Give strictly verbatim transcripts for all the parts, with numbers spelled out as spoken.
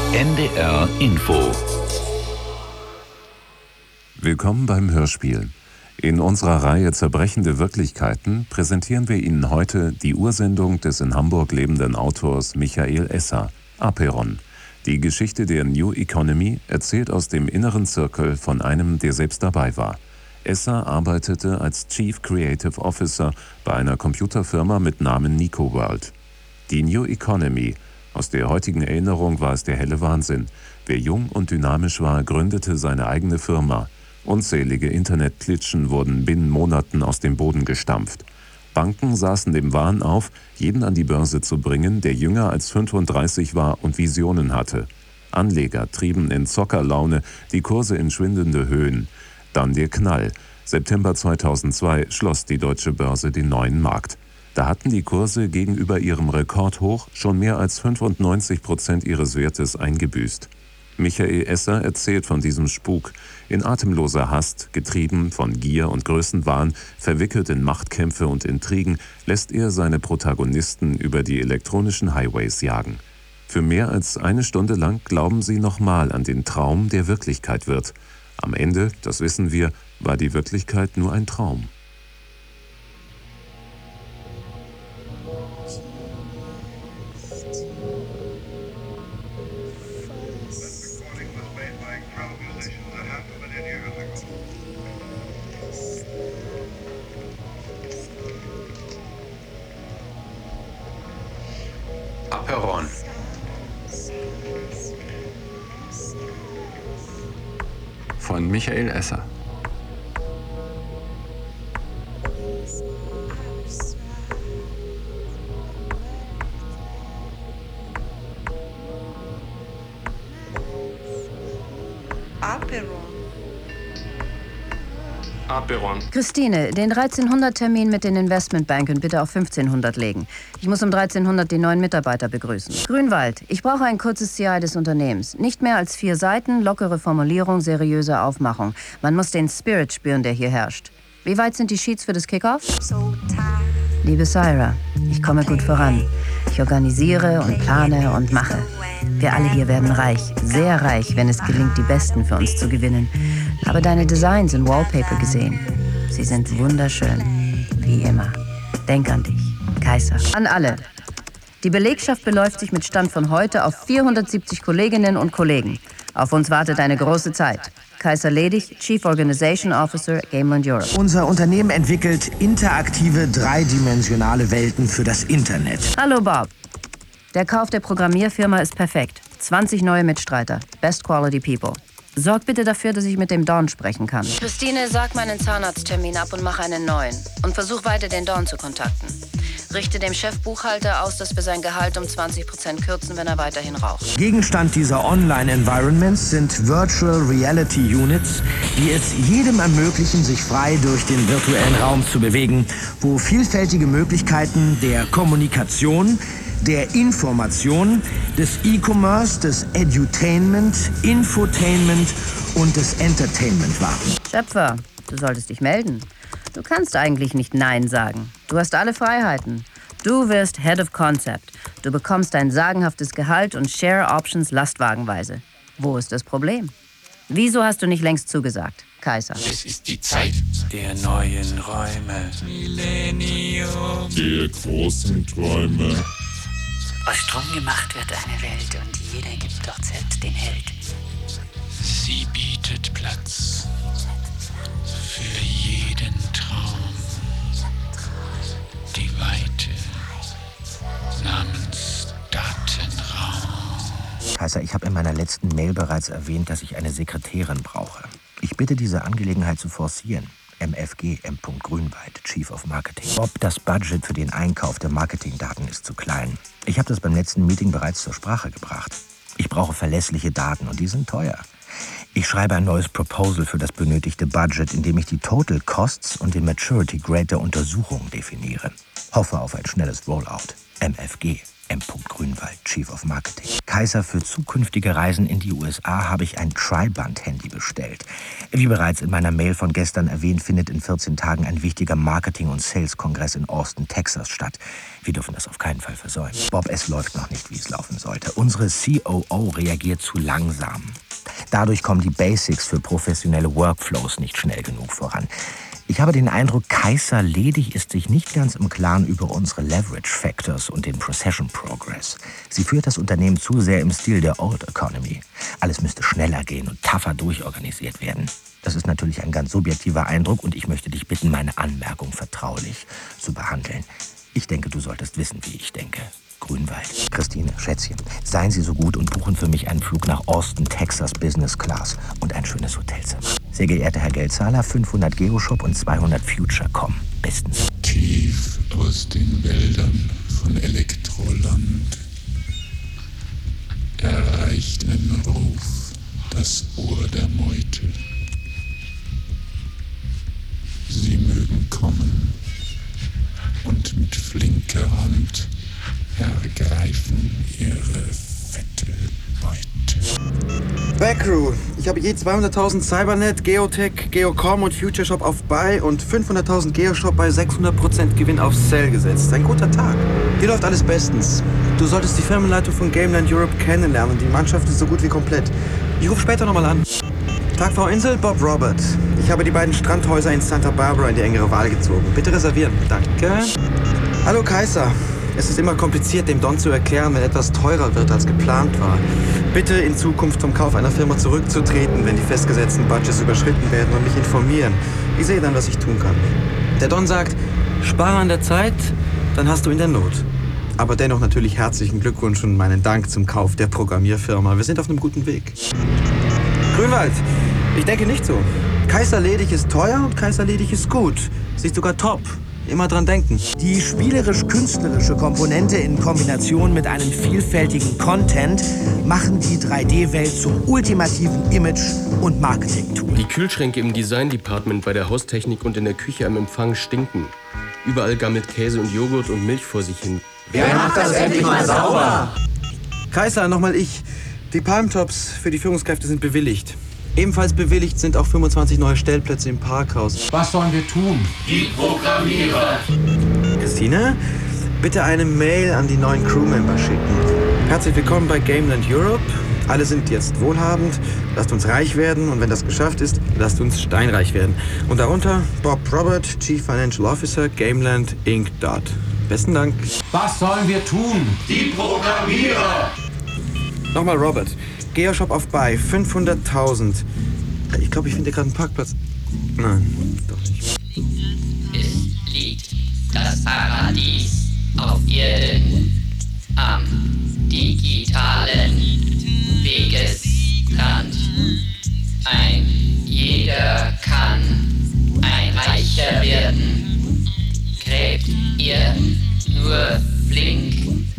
N D R Info. Willkommen beim Hörspiel. In unserer Reihe Zerbrechende Wirklichkeiten präsentieren wir Ihnen heute die Ursendung des in Hamburg lebenden Autors Michael Esser, Aperon. Die Geschichte der New Economy erzählt aus dem inneren Zirkel von einem, der selbst dabei war. Esser arbeitete als Chief Creative Officer bei einer Computerfirma mit Namen NicoWorld. Die New Economy, aus der heutigen Erinnerung war es der helle Wahnsinn. Wer jung und dynamisch war, gründete seine eigene Firma. Unzählige Internetklitschen wurden binnen Monaten aus dem Boden gestampft. Banken saßen dem Wahn auf, jeden an die Börse zu bringen, der jünger als fünfunddreißig war und Visionen hatte. Anleger trieben in Zockerlaune die Kurse in schwindende Höhen. Dann der Knall. September zweitausendzwei schloss die deutsche Börse den neuen Markt. Da hatten die Kurse gegenüber ihrem Rekordhoch schon mehr als fünfundneunzig Prozent ihres Wertes eingebüßt. Michael Esser erzählt von diesem Spuk. In atemloser Hast, getrieben von Gier und Größenwahn, verwickelt in Machtkämpfe und Intrigen, lässt er seine Protagonisten über die elektronischen Highways jagen. Für mehr als eine Stunde lang glauben sie nochmal an den Traum, der Wirklichkeit wird. Am Ende, das wissen wir, war die Wirklichkeit nur ein Traum. Aperon. Von Michael Esser. Aperon. Aperon. Christine, den dreizehnhundert-Termin mit den Investmentbanken bitte auf fünfzehnhundert legen. Ich muss um dreizehnhundert die neuen Mitarbeiter begrüßen. Grünwald, ich brauche ein kurzes C I des Unternehmens. Nicht mehr als vier Seiten, lockere Formulierung, seriöse Aufmachung. Man muss den Spirit spüren, der hier herrscht. Wie weit sind die Sheets für das Kickoff? Liebe Syra, ich komme gut voran. Ich organisiere und plane und mache. Wir alle hier werden reich, sehr reich, wenn es gelingt, die Besten für uns zu gewinnen. Habe deine Designs in Wallpaper gesehen. Sie sind wunderschön, wie immer. Denk an dich, Kaiser. An alle. Die Belegschaft beläuft sich mit Stand von heute auf vierhundertsiebzig Kolleginnen und Kollegen. Auf uns wartet eine große Zeit. Kaiser Ledig, Chief Organization Officer, Gameland Europe. Unser Unternehmen entwickelt interaktive, dreidimensionale Welten für das Internet. Hallo Bob. Der Kauf der Programmierfirma ist perfekt. zwanzig neue Mitstreiter. Best Quality People. Sorg bitte dafür, dass ich mit dem Don sprechen kann. Christine, sag meinen Zahnarzttermin ab und mach einen neuen. Und versuch weiter, den Don zu kontakten. Richte dem Chefbuchhalter aus, dass wir sein Gehalt um zwanzig Prozent kürzen, wenn er weiterhin raucht. Gegenstand dieser Online-Environments sind Virtual Reality Units, die es jedem ermöglichen, sich frei durch den virtuellen Raum zu bewegen, wo vielfältige Möglichkeiten der Kommunikation, der Information, des E-Commerce, des Edutainment, Infotainment und des Entertainment warten. Schöpfer, du solltest dich melden. Du kannst eigentlich nicht Nein sagen. Du hast alle Freiheiten. Du wirst Head of Concept. Du bekommst ein sagenhaftes Gehalt und Share Options lastwagenweise. Wo ist das Problem? Wieso hast du nicht längst zugesagt, Kaiser? Es ist die Zeit der neuen Räume. Millennium. Der großen Träume. Aus Strom gemacht wird eine Welt und jeder gibt dort selbst den Held. Sie bietet Platz für jeden Traum. Die Weite namens Datenraum. Kaiser, ich habe in meiner letzten Mail bereits erwähnt, dass ich eine Sekretärin brauche. Ich bitte, diese Angelegenheit zu forcieren. M F G, M. Grünwald, Chief of Marketing. Bob, das Budget für den Einkauf der Marketingdaten ist zu klein. Ich habe das beim letzten Meeting bereits zur Sprache gebracht. Ich brauche verlässliche Daten und die sind teuer. Ich schreibe ein neues Proposal für das benötigte Budget, in dem ich die Total Costs und den Maturity Grade der Untersuchung definiere. Hoffe auf ein schnelles Rollout. M F G, M. Grünwald, Chief of Marketing. Kaiser, für zukünftige Reisen in die U S A habe ich ein Tri-Band-Handy bestellt. Wie bereits in meiner Mail von gestern erwähnt, findet in vierzehn Tagen ein wichtiger Marketing- und Sales-Kongress in Austin, Texas statt. Wir dürfen das auf keinen Fall versäumen. Bob, es läuft noch nicht, wie es laufen sollte. Unsere C O O reagiert zu langsam. Dadurch kommen die Basics für professionelle Workflows nicht schnell genug voran. Ich habe den Eindruck, Kaiser ledig ist sich nicht ganz im Klaren über unsere Leverage Factors und den Procession Progress. Sie führt das Unternehmen zu sehr im Stil der Old Economy. Alles müsste schneller gehen und tougher durchorganisiert werden. Das ist natürlich ein ganz subjektiver Eindruck und ich möchte dich bitten, meine Anmerkung vertraulich zu behandeln. Ich denke, du solltest wissen, wie ich denke. Grünwald. Christine, Schätzchen, seien Sie so gut und buchen für mich einen Flug nach Austin, Texas Business Class und ein schönes Hotelzimmer. Sehr geehrter Herr Geldzahler, fünfhundert Geoshop und zweihundert Future.com. Bestens. Tief aus den Wäldern von Elektroland erreicht ein Ruf das Ohr der Meute. Sie mögen kommen und mit flinker Hand ergreifen ihre fette Beute. Backcrew, ich habe je zweihunderttausend Cybernet, Geotech, Geocom und FutureShop auf Buy und fünfhunderttausend Geoshop bei sechshundert Prozent Gewinn auf Sell gesetzt. Ein guter Tag. Hier läuft alles bestens. Du solltest die Firmenleitung von Gameland Europe kennenlernen. Die Mannschaft ist so gut wie komplett. Ich rufe später nochmal an. Tag, Frau Insel, Bob Robert. Ich habe die beiden Strandhäuser in Santa Barbara in die engere Wahl gezogen. Bitte reservieren. Danke. Hallo Kaiser. Es ist immer kompliziert, dem Don zu erklären, wenn etwas teurer wird, als geplant war. Bitte in Zukunft vom Kauf einer Firma zurückzutreten, wenn die festgesetzten Budgets überschritten werden und mich informieren. Ich sehe dann, was ich tun kann. Der Don sagt, spare an der Zeit, dann hast du in der Not. Aber dennoch natürlich herzlichen Glückwunsch und meinen Dank zum Kauf der Programmierfirma. Wir sind auf einem guten Weg. Grünwald, ich denke nicht so. Kaiser ledig ist teuer und Kaiser ledig ist gut. Sie ist sogar top. Immer dran denken. Die spielerisch-künstlerische Komponente in Kombination mit einem vielfältigen Content machen die drei D-Welt zum ultimativen Image- und Marketing-Tool. Die Kühlschränke im Design-Department, bei der Haustechnik und in der Küche am Empfang stinken. Überall gammelt Käse und Joghurt und Milch vor sich hin. Wer macht das endlich mal sauber? Kaiser, nochmal ich. Die Palmtops für die Führungskräfte sind bewilligt. Ebenfalls bewilligt sind auch fünfundzwanzig neue Stellplätze im Parkhaus. Was sollen wir tun? Die Programmierer. Christine, bitte eine Mail an die neuen Crewmember schicken. Herzlich willkommen bei Gameland Europe. Alle sind jetzt wohlhabend. Lasst uns reich werden und wenn das geschafft ist, lasst uns steinreich werden. Und darunter Bob Robert, Chief Financial Officer, Gameland Incorporated. Besten Dank. Was sollen wir tun? Die Programmierer. Nochmal Robert. Geoshop auf Buy, fünfhunderttausend. Ich glaube, ich finde gerade einen Parkplatz. Nein, doch nicht. Es liegt das Paradies auf Erden am digitalen Wegesrand. Ein jeder kann ein Reicher werden. Gräbt ihr nur flink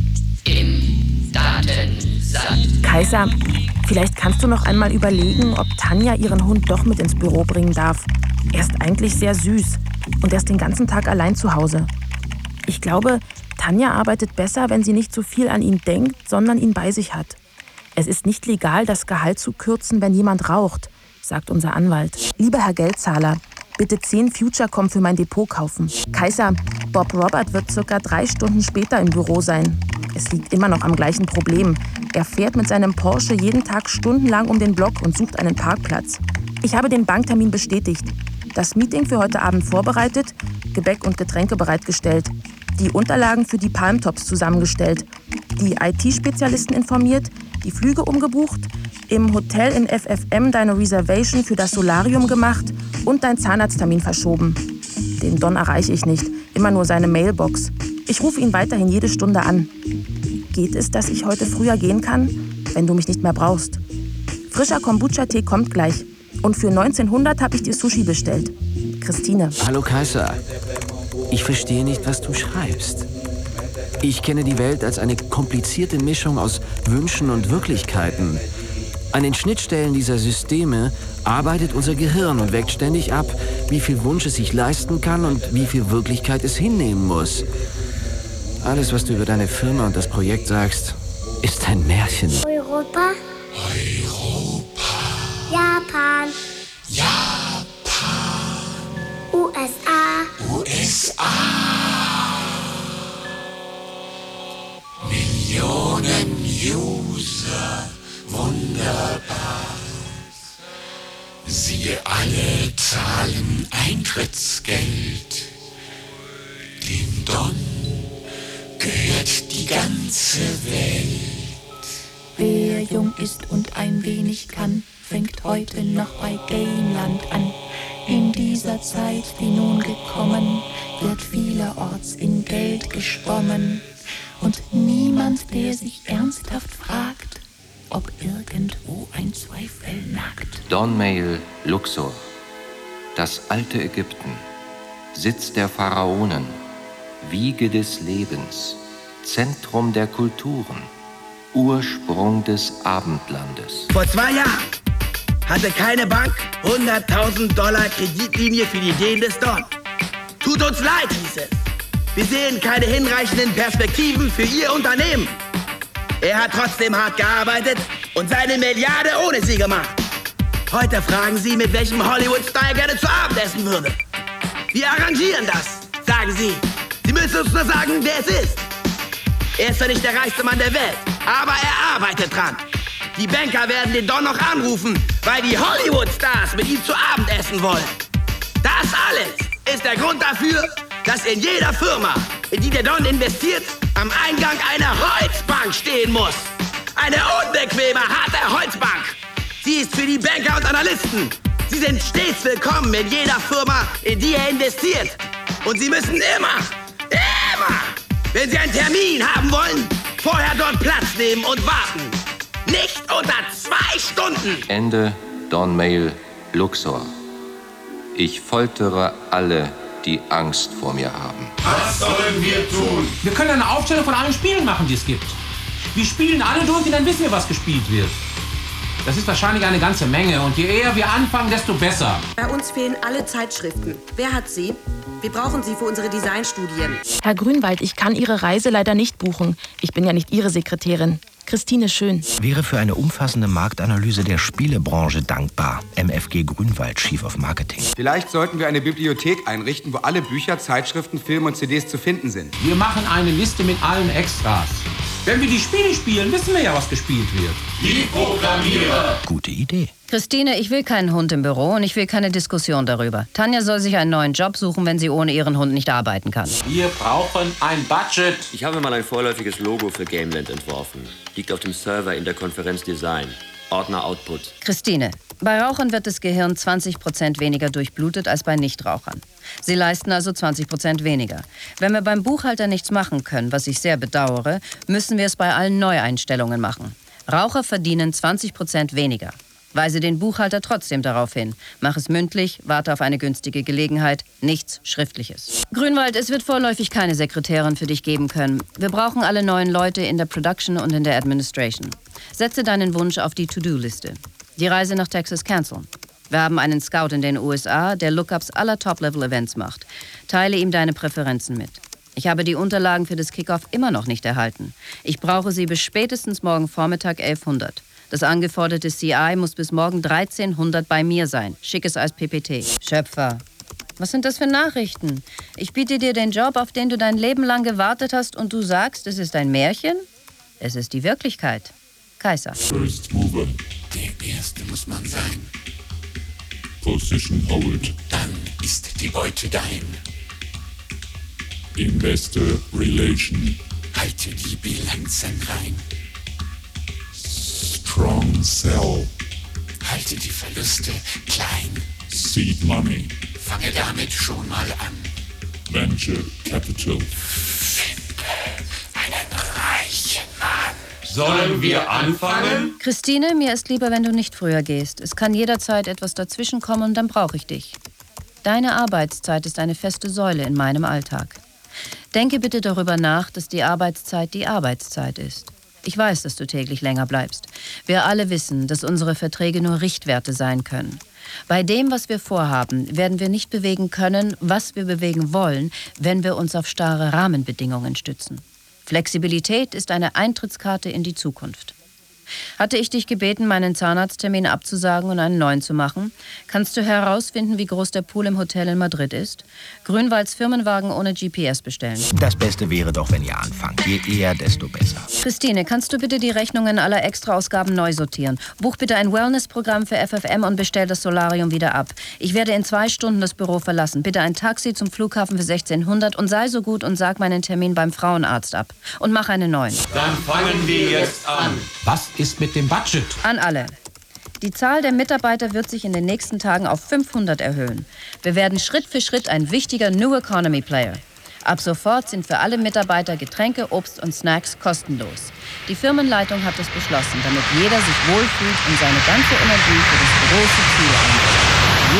im Datensand. Kaiser, vielleicht kannst du noch einmal überlegen, ob Tanja ihren Hund doch mit ins Büro bringen darf. Er ist eigentlich sehr süß und er ist den ganzen Tag allein zu Hause. Ich glaube, Tanja arbeitet besser, wenn sie nicht so viel an ihn denkt, sondern ihn bei sich hat. Es ist nicht legal, das Gehalt zu kürzen, wenn jemand raucht, sagt unser Anwalt. Lieber Herr Geldzahler, bitte zehn Future.com für mein Depot kaufen. Kaiser, Bob Robert wird circa drei Stunden später im Büro sein. Es liegt immer noch am gleichen Problem. Er fährt mit seinem Porsche jeden Tag stundenlang um den Block und sucht einen Parkplatz. Ich habe den Banktermin bestätigt. Das Meeting für heute Abend vorbereitet, Gebäck und Getränke bereitgestellt, die Unterlagen für die Palmtops zusammengestellt, die I T-Spezialisten informiert, die Flüge umgebucht, im Hotel in F F M deine Reservation für das Solarium gemacht und dein Zahnarzttermin verschoben. Den Don erreiche ich nicht, immer nur seine Mailbox. Ich rufe ihn weiterhin jede Stunde an. Geht es, dass ich heute früher gehen kann, wenn du mich nicht mehr brauchst? Frischer Kombucha-Tee kommt gleich. Und für neunzehnhundert habe ich dir Sushi bestellt. Christine. Hallo Kaiser. Ich verstehe nicht, was du schreibst. Ich kenne die Welt als eine komplizierte Mischung aus Wünschen und Wirklichkeiten. An den Schnittstellen dieser Systeme arbeitet unser Gehirn und wägt ständig ab, wie viel Wunsch es sich leisten kann und wie viel Wirklichkeit es hinnehmen muss. Alles, was du über deine Firma und das Projekt sagst, ist ein Märchen. Europa. Europa. Japan. Japan. U S A. U S A. Millionen User. Wunderbar. Sie alle zahlen Eintrittsgeld. Dem Don gehört die ganze Welt. Wer jung ist und ein wenig kann, fängt heute noch bei Gameland an. In dieser Zeit, die nun gekommen, wird vielerorts in Geld geschwommen. Und niemand, der sich ernsthaft fragt, ob irgendwo ein Zweifel nagt. Dawnmail, Luxor. Das alte Ägypten. Sitz der Pharaonen. Wiege des Lebens. Zentrum der Kulturen. Ursprung des Abendlandes. Vor zwei Jahren hatte keine Bank hunderttausend Dollar Kreditlinie für die Ideen des Don. Tut uns leid, hieß es. Wir sehen keine hinreichenden Perspektiven für Ihr Unternehmen. Er hat trotzdem hart gearbeitet und seine Milliarde ohne sie gemacht. Heute fragen Sie, mit welchem Hollywood-Star er gerne zu Abend essen würde. Wir arrangieren das, sagen Sie. Sie müssen uns nur sagen, wer es ist. Er ist zwar nicht der reichste Mann der Welt, aber er arbeitet dran. Die Banker werden den Don noch anrufen, weil die Hollywood-Stars mit ihm zu Abend essen wollen. Das alles ist der Grund dafür, dass in jeder Firma, in die der Don investiert, am Eingang eine Holzbank stehen muss. Eine unbequeme, harte Holzbank. Sie ist für die Banker und Analysten. Sie sind stets willkommen in jeder Firma, in die er investiert. Und Sie müssen immer, immer, wenn Sie einen Termin haben wollen, vorher dort Platz nehmen und warten. Nicht unter zwei Stunden. Ende Dawnmail, Luxor. Ich foltere alle, die Angst vor mir haben. Was sollen wir tun? Wir können eine Aufstellung von allen Spielen machen, die es gibt. Wir spielen alle durch und dann wissen wir, was gespielt wird. Das ist wahrscheinlich eine ganze Menge und je eher wir anfangen, desto besser. Bei uns fehlen alle Zeitschriften. Wer hat sie? Wir brauchen sie für unsere Designstudien. Herr Grünwald, ich kann Ihre Reise leider nicht buchen. Ich bin ja nicht Ihre Sekretärin. Christine Schön. Wäre für eine umfassende Marktanalyse der Spielebranche dankbar. M F G Grünwald, Chief of Marketing. Vielleicht sollten wir eine Bibliothek einrichten, wo alle Bücher, Zeitschriften, Filme und C Ds zu finden sind. Wir machen eine Liste mit allen Extras. Wenn wir die Spiele spielen, wissen wir ja, was gespielt wird. Die Programmierer. Gute Idee. Christine, ich will keinen Hund im Büro und ich will keine Diskussion darüber. Tanja soll sich einen neuen Job suchen, wenn sie ohne ihren Hund nicht arbeiten kann. Wir brauchen ein Budget. Ich habe mal ein vorläufiges Logo für Gameland entworfen. Liegt auf dem Server in der Konferenz Design. Ordner Output. Christine, bei Rauchern wird das Gehirn zwanzig Prozent weniger durchblutet als bei Nichtrauchern. Sie leisten also zwanzig Prozent weniger. Wenn wir beim Buchhalter nichts machen können, was ich sehr bedauere, müssen wir es bei allen Neueinstellungen machen. Raucher verdienen zwanzig Prozent weniger. Weise den Buchhalter trotzdem darauf hin. Mach es mündlich, warte auf eine günstige Gelegenheit, nichts Schriftliches. Grünwald, es wird vorläufig keine Sekretärin für dich geben können. Wir brauchen alle neuen Leute in der Production und in der Administration. Setze deinen Wunsch auf die To-Do-Liste. Die Reise nach Texas canceln. Wir haben einen Scout in den U S A, der Lookups aller Top-Level-Events macht. Teile ihm deine Präferenzen mit. Ich habe die Unterlagen für das Kickoff immer noch nicht erhalten. Ich brauche sie bis spätestens morgen Vormittag elfhundert. Das angeforderte C I muss bis morgen dreizehnhundert bei mir sein. Schick es als P P T. Schöpfer, was sind das für Nachrichten? Ich biete dir den Job, auf den du dein Leben lang gewartet hast und du sagst, es ist ein Märchen? Es ist die Wirklichkeit. Kaiser. First Mover. Der Erste muss man sein. Position Hold. Dann ist die Beute dein. Investor Relation. Halte die Bilanzen rein. Strong Sell. Halte die Verluste klein. Seed Money. Fange damit schon mal an. Venture Capital. Finde einen reichen Mann. Sollen wir anfangen? Christine, mir ist lieber, wenn du nicht früher gehst. Es kann jederzeit etwas dazwischenkommen und dann brauche ich dich. Deine Arbeitszeit ist eine feste Säule in meinem Alltag. Denke bitte darüber nach, dass die Arbeitszeit die Arbeitszeit ist. Ich weiß, dass du täglich länger bleibst. Wir alle wissen, dass unsere Verträge nur Richtwerte sein können. Bei dem, was wir vorhaben, werden wir nicht bewegen können, was wir bewegen wollen, wenn wir uns auf starre Rahmenbedingungen stützen. Flexibilität ist eine Eintrittskarte in die Zukunft. Hatte ich dich gebeten, meinen Zahnarzttermin abzusagen und einen neuen zu machen? Kannst du herausfinden, wie groß der Pool im Hotel in Madrid ist? Grünwalds Firmenwagen ohne G P S bestellen. Das Beste wäre doch, wenn ihr anfangt. Je eher, desto besser. Christine, kannst du bitte die Rechnungen aller Extraausgaben neu sortieren? Buch bitte ein Wellness-Programm für F F M und bestell das Solarium wieder ab. Ich werde in zwei Stunden das Büro verlassen. Bitte ein Taxi zum Flughafen für sechzehnhundert und sei so gut und sag meinen Termin beim Frauenarzt ab. Und mach einen neuen. Dann fangen wir jetzt an. Was ist mit dem Budget? An alle. Die Zahl der Mitarbeiter wird sich in den nächsten Tagen auf fünfhundert erhöhen. Wir werden Schritt für Schritt ein wichtiger New Economy Player. Ab sofort sind für alle Mitarbeiter Getränke, Obst und Snacks kostenlos. Die Firmenleitung hat es beschlossen, damit jeder sich wohlfühlt und seine ganze Energie für das große Ziel einsetzt.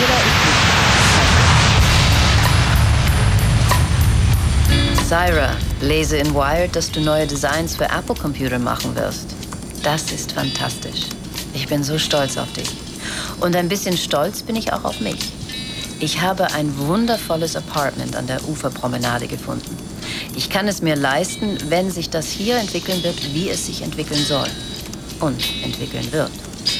Jeder ist wichtig. Syra, lese in Wired, dass du neue Designs für Apple-Computer machen wirst. Das ist fantastisch. Ich bin so stolz auf dich. Und ein bisschen stolz bin ich auch auf mich. Ich habe ein wundervolles Apartment an der Uferpromenade gefunden. Ich kann es mir leisten, wenn sich das hier entwickeln wird, wie es sich entwickeln soll. Und entwickeln wird.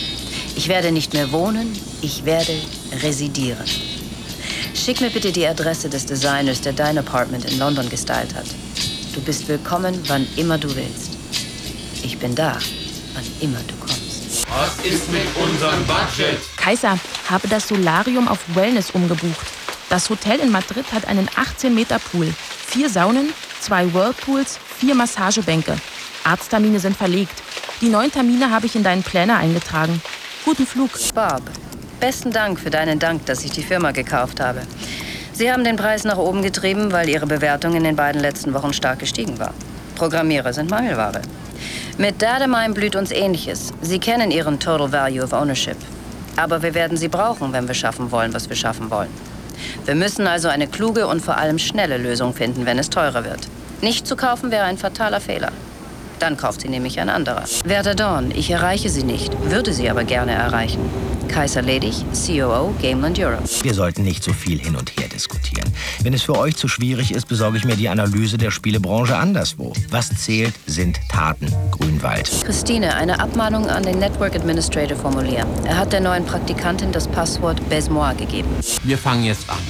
Ich werde nicht mehr wohnen, ich werde residieren. Schick mir bitte die Adresse des Designers, der dein Apartment in London gestylt hat. Du bist willkommen, wann immer du willst. Ich bin da, wann immer du kommst. Was ist mit unserem Budget? Kaiser, habe das Solarium auf Wellness umgebucht. Das Hotel in Madrid hat einen achtzehn Meter Pool, vier Saunen, zwei Whirlpools, vier Massagebänke. Arzttermine sind verlegt. Die neuen Termine habe ich in deinen Planner eingetragen. Guten Flug. Bob, besten Dank für deinen Dank, dass ich die Firma gekauft habe. Sie haben den Preis nach oben getrieben, weil Ihre Bewertung in den beiden letzten Wochen stark gestiegen war. Programmierer sind Mangelware. Mit Datamine blüht uns Ähnliches. Sie kennen Ihren Total Value of Ownership. Aber wir werden sie brauchen, wenn wir schaffen wollen, was wir schaffen wollen. Wir müssen also eine kluge und vor allem schnelle Lösung finden, wenn es teurer wird. Nicht zu kaufen wäre ein fataler Fehler. Dann kauft sie nämlich ein anderer. Werter Dawn, ich erreiche Sie nicht, würde sie aber gerne erreichen. Kaiser Ledig, C O O, Gameland Europe. Wir sollten nicht so viel hin und her diskutieren. Wenn es für euch zu schwierig ist, besorge ich mir die Analyse der Spielebranche anderswo. Was zählt, sind Taten. Grünwald. Christine, eine Abmahnung an den Network Administrator formulieren. Er hat der neuen Praktikantin das Passwort Besmois gegeben. Wir fangen jetzt an.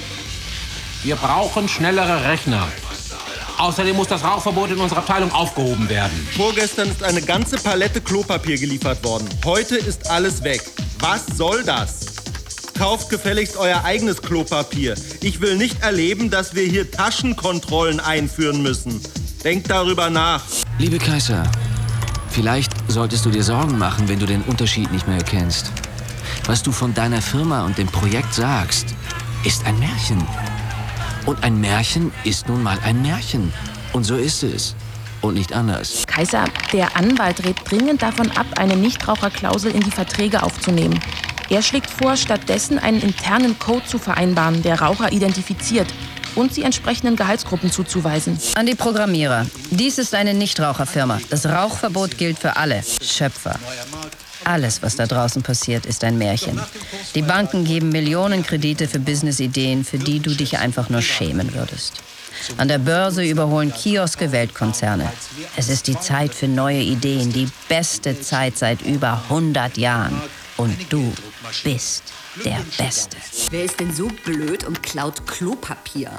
Wir brauchen schnellere Rechner. Außerdem muss das Rauchverbot in unserer Abteilung aufgehoben werden. Vorgestern ist eine ganze Palette Klopapier geliefert worden. Heute ist alles weg. Was soll das? Kauft gefälligst euer eigenes Klopapier. Ich will nicht erleben, dass wir hier Taschenkontrollen einführen müssen. Denkt darüber nach. Liebe Kaiser, vielleicht solltest du dir Sorgen machen, wenn du den Unterschied nicht mehr erkennst. Was du von deiner Firma und dem Projekt sagst, ist ein Märchen. Und ein Märchen ist nun mal ein Märchen. Und so ist es. Und nicht anders. Kaiser, der Anwalt rät dringend davon ab, eine Nichtraucherklausel in die Verträge aufzunehmen. Er schlägt vor, stattdessen einen internen Code zu vereinbaren, der Raucher identifiziert und sie entsprechenden Gehaltsgruppen zuzuweisen. An die Programmierer. Dies ist eine Nichtraucherfirma. Das Rauchverbot gilt für alle. Schöpfer. Alles, was da draußen passiert, ist ein Märchen. Die Banken geben Millionen Kredite für Businessideen, für die du dich einfach nur schämen würdest. An der Börse überholen Kioske Weltkonzerne. Es ist die Zeit für neue Ideen, die beste Zeit seit über hundert Jahren. Und du bist der Beste. Wer ist denn so blöd und klaut Klopapier?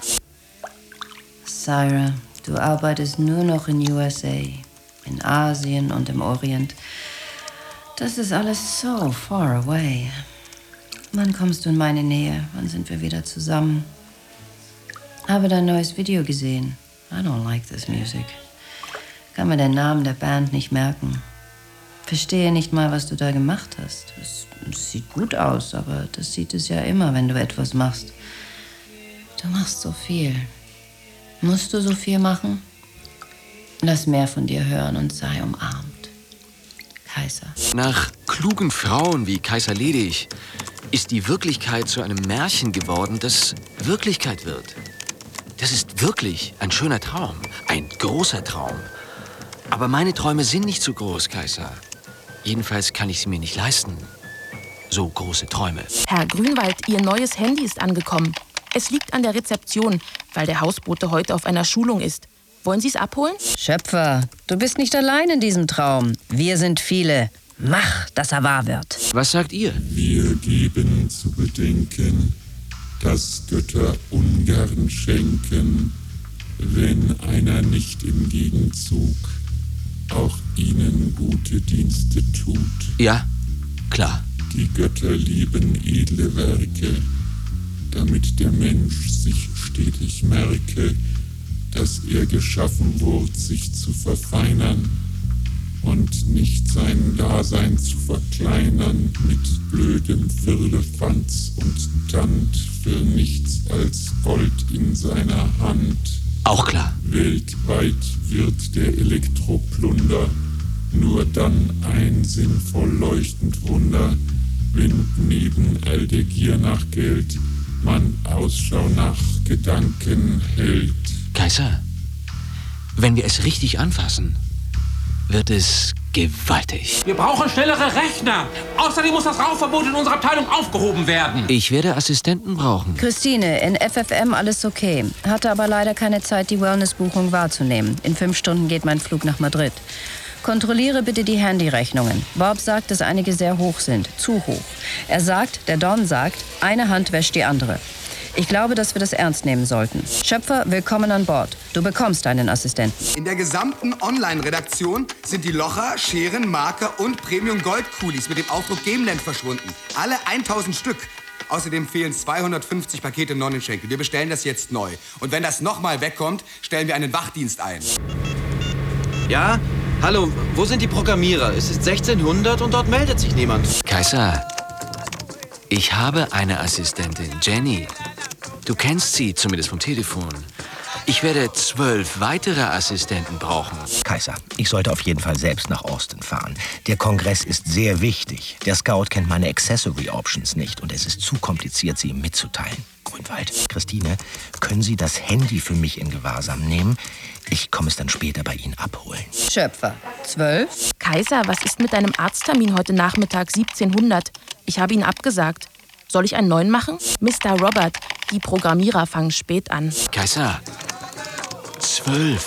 Syra, du arbeitest nur noch in U S A, in Asien und im Orient. Das ist alles so far away. Wann kommst du in meine Nähe? Wann sind wir wieder zusammen? Habe dein neues Video gesehen. I don't like this music. Kann mir den Namen der Band nicht merken. Verstehe nicht mal, was du da gemacht hast. Es, es sieht gut aus, aber das sieht es ja immer, wenn du etwas machst. Du machst so viel. Musst du so viel machen? Lass mehr von dir hören und sei umarmt. Kaiser. Nach klugen Frauen wie Kaiser Ledig ist die Wirklichkeit zu einem Märchen geworden, das Wirklichkeit wird. Das ist wirklich ein schöner Traum, ein großer Traum. Aber meine Träume sind nicht so groß, Kaiser. Jedenfalls kann ich sie mir nicht leisten. So große Träume. Herr Grünwald, Ihr neues Handy ist angekommen. Es liegt an der Rezeption, weil der Hausbote heute auf einer Schulung ist. Wollen Sie es abholen? Schöpfer, du bist nicht allein in diesem Traum. Wir sind viele. Mach, dass er wahr wird. Was sagt ihr? Wir geben zu bedenken, dass Götter ungern schenken, wenn einer nicht im Gegenzug auch ihnen gute Dienste tut. Ja, klar. Die Götter lieben edle Werke, damit der Mensch sich stetig merke, dass er geschaffen wurde, sich zu verfeinern und nicht sein Dasein zu verkleinern mit blödem Firlefanz und Tand für nichts als Gold in seiner Hand. Auch klar. Weltweit wird der Elektroplunder nur dann ein sinnvoll leuchtend Wunder, wenn neben all der Gier nach Geld man Ausschau nach Gedanken hält. Kaiser, wenn wir es richtig anfassen, wird es gewaltig. Wir brauchen schnellere Rechner. Außerdem muss das Rauchverbot in unserer Abteilung aufgehoben werden. Ich werde Assistenten brauchen. Christine, in F F M alles okay. Hatte aber leider keine Zeit, die Wellness-Buchung wahrzunehmen. In fünf Stunden geht mein Flug nach Madrid. Kontrolliere bitte die Handyrechnungen. Bob sagt, dass einige sehr hoch sind. Zu hoch. Er sagt, der Don sagt, eine Hand wäscht die andere. Ich glaube, dass wir das ernst nehmen sollten. Schöpfer, willkommen an Bord. Du bekommst einen Assistenten. In der gesamten Online-Redaktion sind die Locher, Scheren, Marker und Premium-Gold-Kulis mit dem Aufdruck Gameland verschwunden. Alle tausend Stück. Außerdem fehlen zweihundertfünfzig Pakete Nonnenschenkel. Wir bestellen das jetzt neu. Und wenn das nochmal wegkommt, stellen wir einen Wachdienst ein. Ja? Hallo, wo sind die Programmierer? Es ist sechzehnhundert und dort meldet sich niemand. Kaiser, ich habe eine Assistentin, Jenny. Du kennst sie, zumindest vom Telefon. Ich werde zwölf weitere Assistenten brauchen. Kaiser, ich sollte auf jeden Fall selbst nach Austin fahren. Der Kongress ist sehr wichtig. Der Scout kennt meine Accessory Options nicht und es ist zu kompliziert, sie ihm mitzuteilen. Grünwald, Christine, können Sie das Handy für mich in Gewahrsam nehmen? Ich komme es dann später bei Ihnen abholen. Schöpfer, zwölf? Kaiser, was ist mit deinem Arzttermin heute Nachmittag siebzehnhundert? Ich habe ihn abgesagt. Soll ich einen neuen machen? Mister Robert, die Programmierer fangen spät an. Kaiser, zwölf.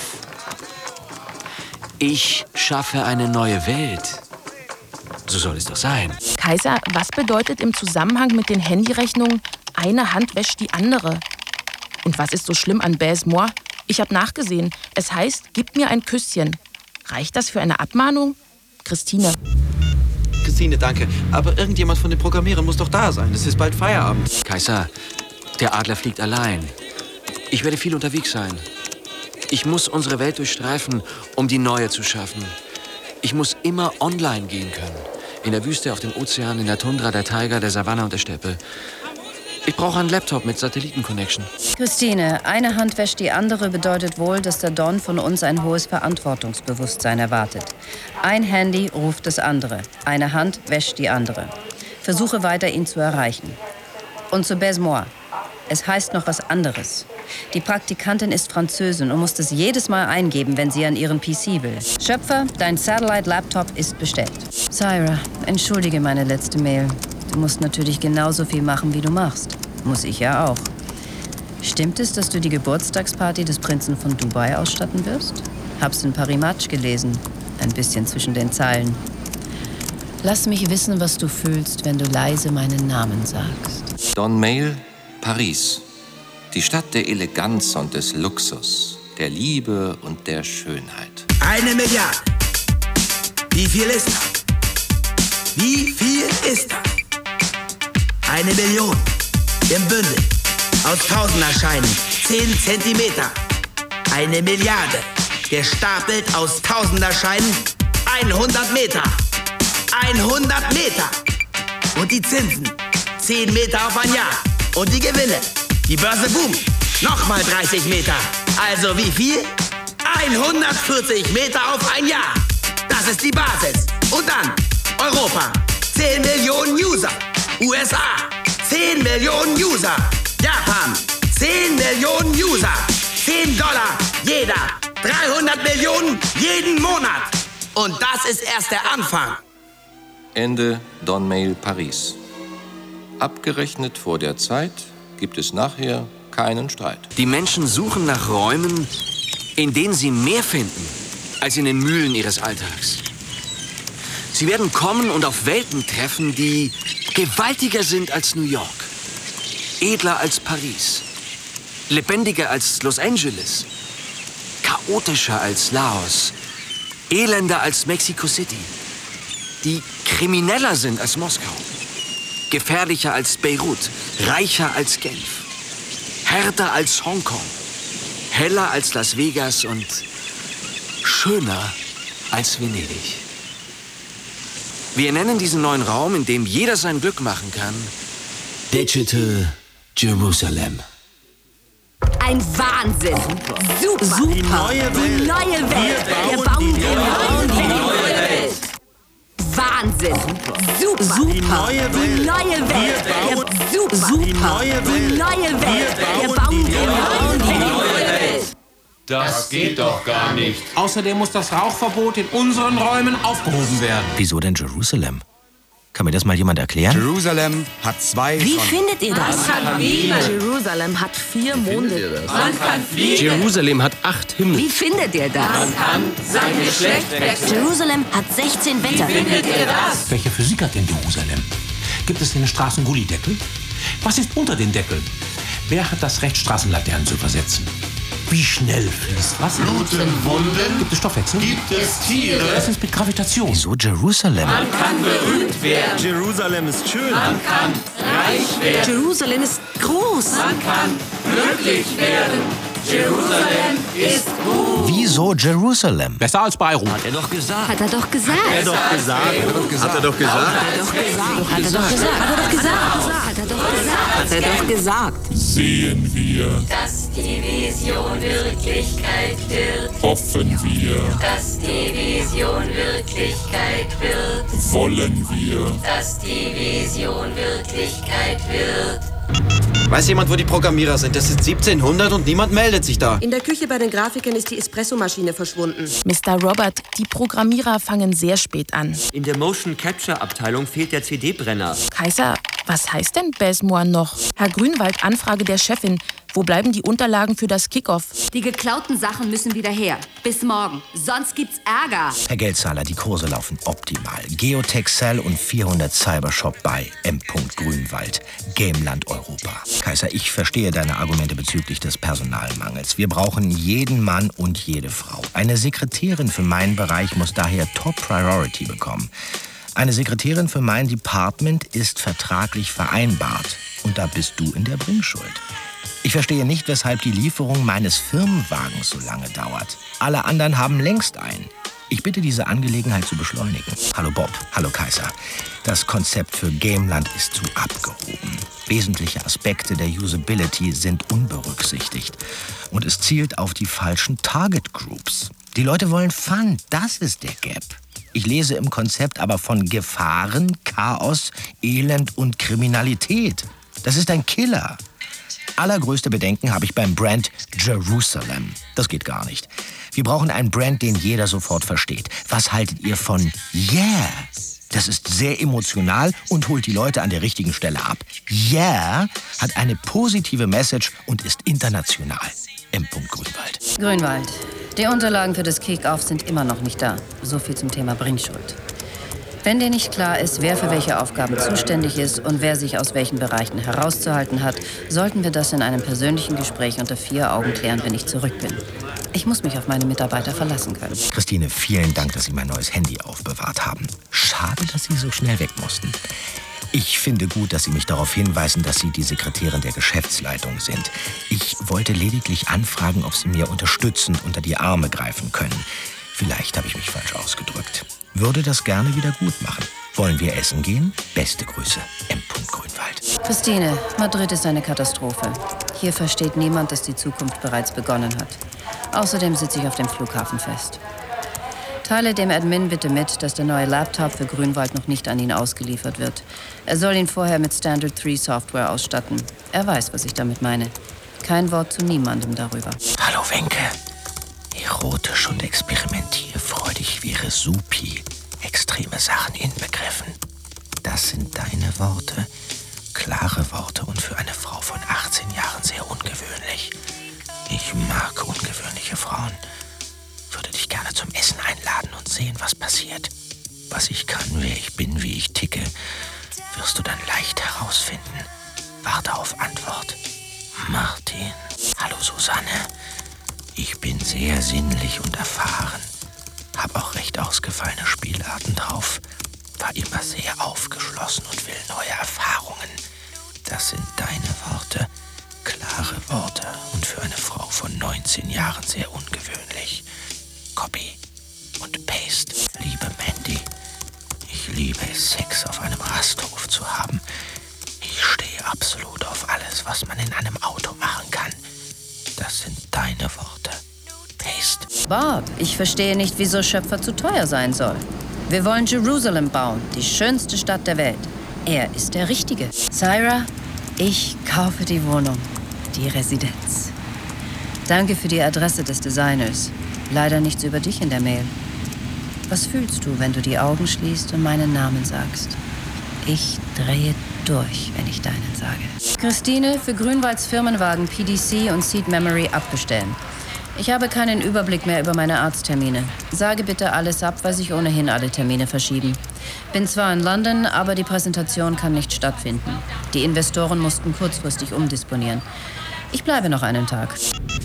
Ich schaffe eine neue Welt. So soll es doch sein. Kaiser, was bedeutet im Zusammenhang mit den Handyrechnungen, eine Hand wäscht die andere? Und was ist so schlimm an Baise-moi? Ich habe nachgesehen. Es heißt, gib mir ein Küsschen. Reicht das für eine Abmahnung? Christine. Christine, danke. Aber irgendjemand von den Programmierern muss doch da sein. Es ist bald Feierabend. Kaiser, der Adler fliegt allein. Ich werde viel unterwegs sein. Ich muss unsere Welt durchstreifen, um die neue zu schaffen. Ich muss immer online gehen können. In der Wüste, auf dem Ozean, in der Tundra, der Taiga, der Savanne und der Steppe. Ich brauche einen Laptop mit Satellitenconnection. Christine, eine Hand wäscht die andere bedeutet wohl, dass der Don von uns ein hohes Verantwortungsbewusstsein erwartet. Ein Handy ruft das andere. Eine Hand wäscht die andere. Versuche weiter, ihn zu erreichen. Und zu Baise-moi. Es heißt noch was anderes. Die Praktikantin ist Französin und muss das jedes Mal eingeben, wenn sie an ihren P C will. Schöpfer, dein Satellite-Laptop ist bestellt. Syra, entschuldige meine letzte Mail. Du musst natürlich genauso viel machen, wie du machst. Muss ich ja auch. Stimmt es, dass du die Geburtstagsparty des Prinzen von Dubai ausstatten wirst? Hab's in Parimatch gelesen. Ein bisschen zwischen den Zeilen. Lass mich wissen, was du fühlst, wenn du leise meinen Namen sagst. Don Mail, Paris. Die Stadt der Eleganz und des Luxus, der Liebe und der Schönheit. Eine Milliarde. Wie viel ist das? Wie viel ist das? Eine Million im Bündel aus Tausenderscheinen, zehn Zentimeter. Eine Milliarde gestapelt aus Tausenderscheinen, hundert Meter. hundert Meter. Und die Zinsen, zehn Meter auf ein Jahr. Und die Gewinne, die Börse boomt, nochmal dreißig Meter. Also wie viel? hundertvierzig Meter auf ein Jahr. Das ist die Basis. Und dann Europa, zehn Millionen User. U S A, zehn Millionen User. Japan, zehn Millionen User. zehn Dollar jeder. dreihundert Millionen jeden Monat. Und das ist erst der Anfang. Ende Don Mail, Paris. Abgerechnet vor der Zeit gibt es nachher keinen Streit. Die Menschen suchen nach Räumen, in denen sie mehr finden als in den Mühlen ihres Alltags. Sie werden kommen und auf Welten treffen, die gewaltiger sind als New York, edler als Paris, lebendiger als Los Angeles, chaotischer als Laos, elender als Mexico City, die krimineller sind als Moskau, gefährlicher als Beirut, reicher als Genf, härter als Hongkong, heller als Las Vegas und schöner als Venedig. Wir nennen diesen neuen Raum, in dem jeder sein Glück machen kann, Digital Jerusalem. Ein Wahnsinn. Super. Super. Die neue Welt. Die neue Welt. Wir bauen, wir bauen die neue Welt. Wahnsinn. Super. Super. Die neue Welt. Die neue Welt. Wir bauen. Super. Die neue Welt. Die neue Welt. Wir bauen, wir bauen die neue Welt. Das geht doch gar nicht. Außerdem muss das Rauchverbot in unseren Räumen aufgehoben werden. Wieso denn Jerusalem? Kann mir das mal jemand erklären? Jerusalem hat zwei Wie Sonnen. findet ihr das? Man kann fliegen. Jerusalem hat vier Monde. Man kann fliegen. Jerusalem hat acht Himmel. Wie findet ihr das? Man kann sein Geschlecht wechseln. Jerusalem hat sechzehn Wetter. Wie findet ihr das? Welche Physik hat denn Jerusalem? Gibt es in den Straßen Gullideckel? Was ist unter den Deckeln? Wer hat das Recht, Straßenlaternen zu versetzen? Wie schnell fließt Wasser? Bluten, Wunden. Gibt es Stoffwechsel? Gibt es Tiere? Was ist mit Gravitation? Wieso Jerusalem? Man kann berühmt werden. Jerusalem ist schön. Man kann reich werden. Jerusalem ist groß. Man kann glücklich werden. Jerusalem ist gut. Wieso Jerusalem? Besser als Beirut. Hat er doch gesagt. Hat er doch gesagt. Hat er doch gesagt. Hat er doch gesagt. Hat er doch gesagt. Hat er doch gesagt. Hat er doch gesagt. Hat er doch gesagt. Hat er doch gesagt. Sehen wir, Dass die Vision Wirklichkeit wird. hoffen wir, Dass die Vision Wirklichkeit wird. wollen wir. Dass die Vision Wirklichkeit wird. Weiß jemand, wo die Programmierer sind? Das ist siebzehnhundert und niemand meldet sich da. In der Küche bei den Grafikern ist die Espressomaschine verschwunden. Mister Robert, die Programmierer fangen sehr spät an. In der Motion Capture Abteilung fehlt der C D-Brenner. Kaiser, was heißt denn Besmoor noch? Herr Grünwald, Anfrage der Chefin. Wo bleiben die Unterlagen für das Kickoff? Die geklauten Sachen müssen wieder her. Bis morgen. Sonst gibt's Ärger. Herr Geldzahler, die Kurse laufen optimal. Geotech Cell und vierhundert Cybershop bei M. Grünwald. Gameland Europa. Kaiser, ich verstehe deine Argumente bezüglich des Personalmangels. Wir brauchen jeden Mann und jede Frau. Eine Sekretärin für meinen Bereich muss daher Top Priority bekommen. Eine Sekretärin für mein Department ist vertraglich vereinbart. Und da bist du in der Bringschuld. Ich verstehe nicht, weshalb die Lieferung meines Firmenwagens so lange dauert. Alle anderen haben längst einen. Ich bitte, diese Angelegenheit zu beschleunigen. Hallo Bob, hallo Kaiser. Das Konzept für Gameland ist zu abgehoben. Wesentliche Aspekte der Usability sind unberücksichtigt. Und es zielt auf die falschen Target Groups. Die Leute wollen Fun, das ist der Gap. Ich lese im Konzept aber von Gefahren, Chaos, Elend und Kriminalität. Das ist ein Killer. Allergrößte Bedenken habe ich beim Brand Jerusalem. Das geht gar nicht. Wir brauchen einen Brand, den jeder sofort versteht. Was haltet ihr von Yeah? Das ist sehr emotional und holt die Leute an der richtigen Stelle ab. Yeah hat eine positive Message und ist international. M. Grünwald. Grünwald, die Unterlagen für das Kick-Off sind immer noch nicht da. So viel zum Thema Bringschuld. Wenn dir nicht klar ist, wer für welche Aufgaben zuständig ist und wer sich aus welchen Bereichen herauszuhalten hat, sollten wir das in einem persönlichen Gespräch unter vier Augen klären, wenn ich zurück bin. Ich muss mich auf meine Mitarbeiter verlassen können. Christine, vielen Dank, dass Sie mein neues Handy aufbewahrt haben. Schade, dass Sie so schnell weg mussten. Ich finde gut, dass Sie mich darauf hinweisen, dass Sie die Sekretärin der Geschäftsleitung sind. Ich wollte lediglich anfragen, ob Sie mir unterstützend unter die Arme greifen können. Vielleicht habe ich mich falsch ausgedrückt. Würde das gerne wieder gut machen. Wollen wir essen gehen? Beste Grüße, M. Grünwald. Christine, Madrid ist eine Katastrophe. Hier versteht niemand, dass die Zukunft bereits begonnen hat. Außerdem sitze ich auf dem Flughafen fest. Teile dem Admin bitte mit, dass der neue Laptop für Grünwald noch nicht an ihn ausgeliefert wird. Er soll ihn vorher mit Standard drei Software ausstatten. Er weiß, was ich damit meine. Kein Wort zu niemandem darüber. Hallo Wenke. Erotisch und experimentierfreudig wäre supi. Extreme Sachen inbegriffen. Das sind deine Worte. Klare Worte und für eine Frau von achtzehn Jahren sehr ungewöhnlich. Ich mag ungewöhnliche Frauen. Würde dich gerne zum Essen einladen und sehen, was passiert. Was ich kann, wer ich bin, wie ich ticke, wirst du dann leicht herausfinden. Warte auf Antwort. Martin. Hallo Susanne. Ich bin sehr sinnlich und erfahren. Hab auch recht ausgefallene Spielarten drauf. War immer sehr aufgeschlossen und will neue Erfahrungen. Das sind deine Worte. Klare Worte und für eine Frau von neunzehn Jahren sehr ungewöhnlich. Copy und Paste. Liebe Mandy, ich liebe es, Sex auf einem Rasthof zu haben. Ich stehe absolut auf alles, was man in einem Auto machen kann. Das sind deine Worte. Paste. Bob, ich verstehe nicht, wieso Schöpfer zu teuer sein soll. Wir wollen Jerusalem bauen, die schönste Stadt der Welt. Er ist der Richtige. Syra, ich kaufe die Wohnung, die Residenz. Danke für die Adresse des Designers. Leider nichts über dich in der Mail. Was fühlst du, wenn du die Augen schließt und meinen Namen sagst? Ich drehe durch, wenn ich deinen sage. Christine, für Grünwalds Firmenwagen P D C und Seed Memory abbestellen. Ich habe keinen Überblick mehr über meine Arzttermine. Sage bitte alles ab, weil sich ohnehin alle Termine verschieben. Bin zwar in London, aber die Präsentation kann nicht stattfinden. Die Investoren mussten kurzfristig umdisponieren. Ich bleibe noch einen Tag.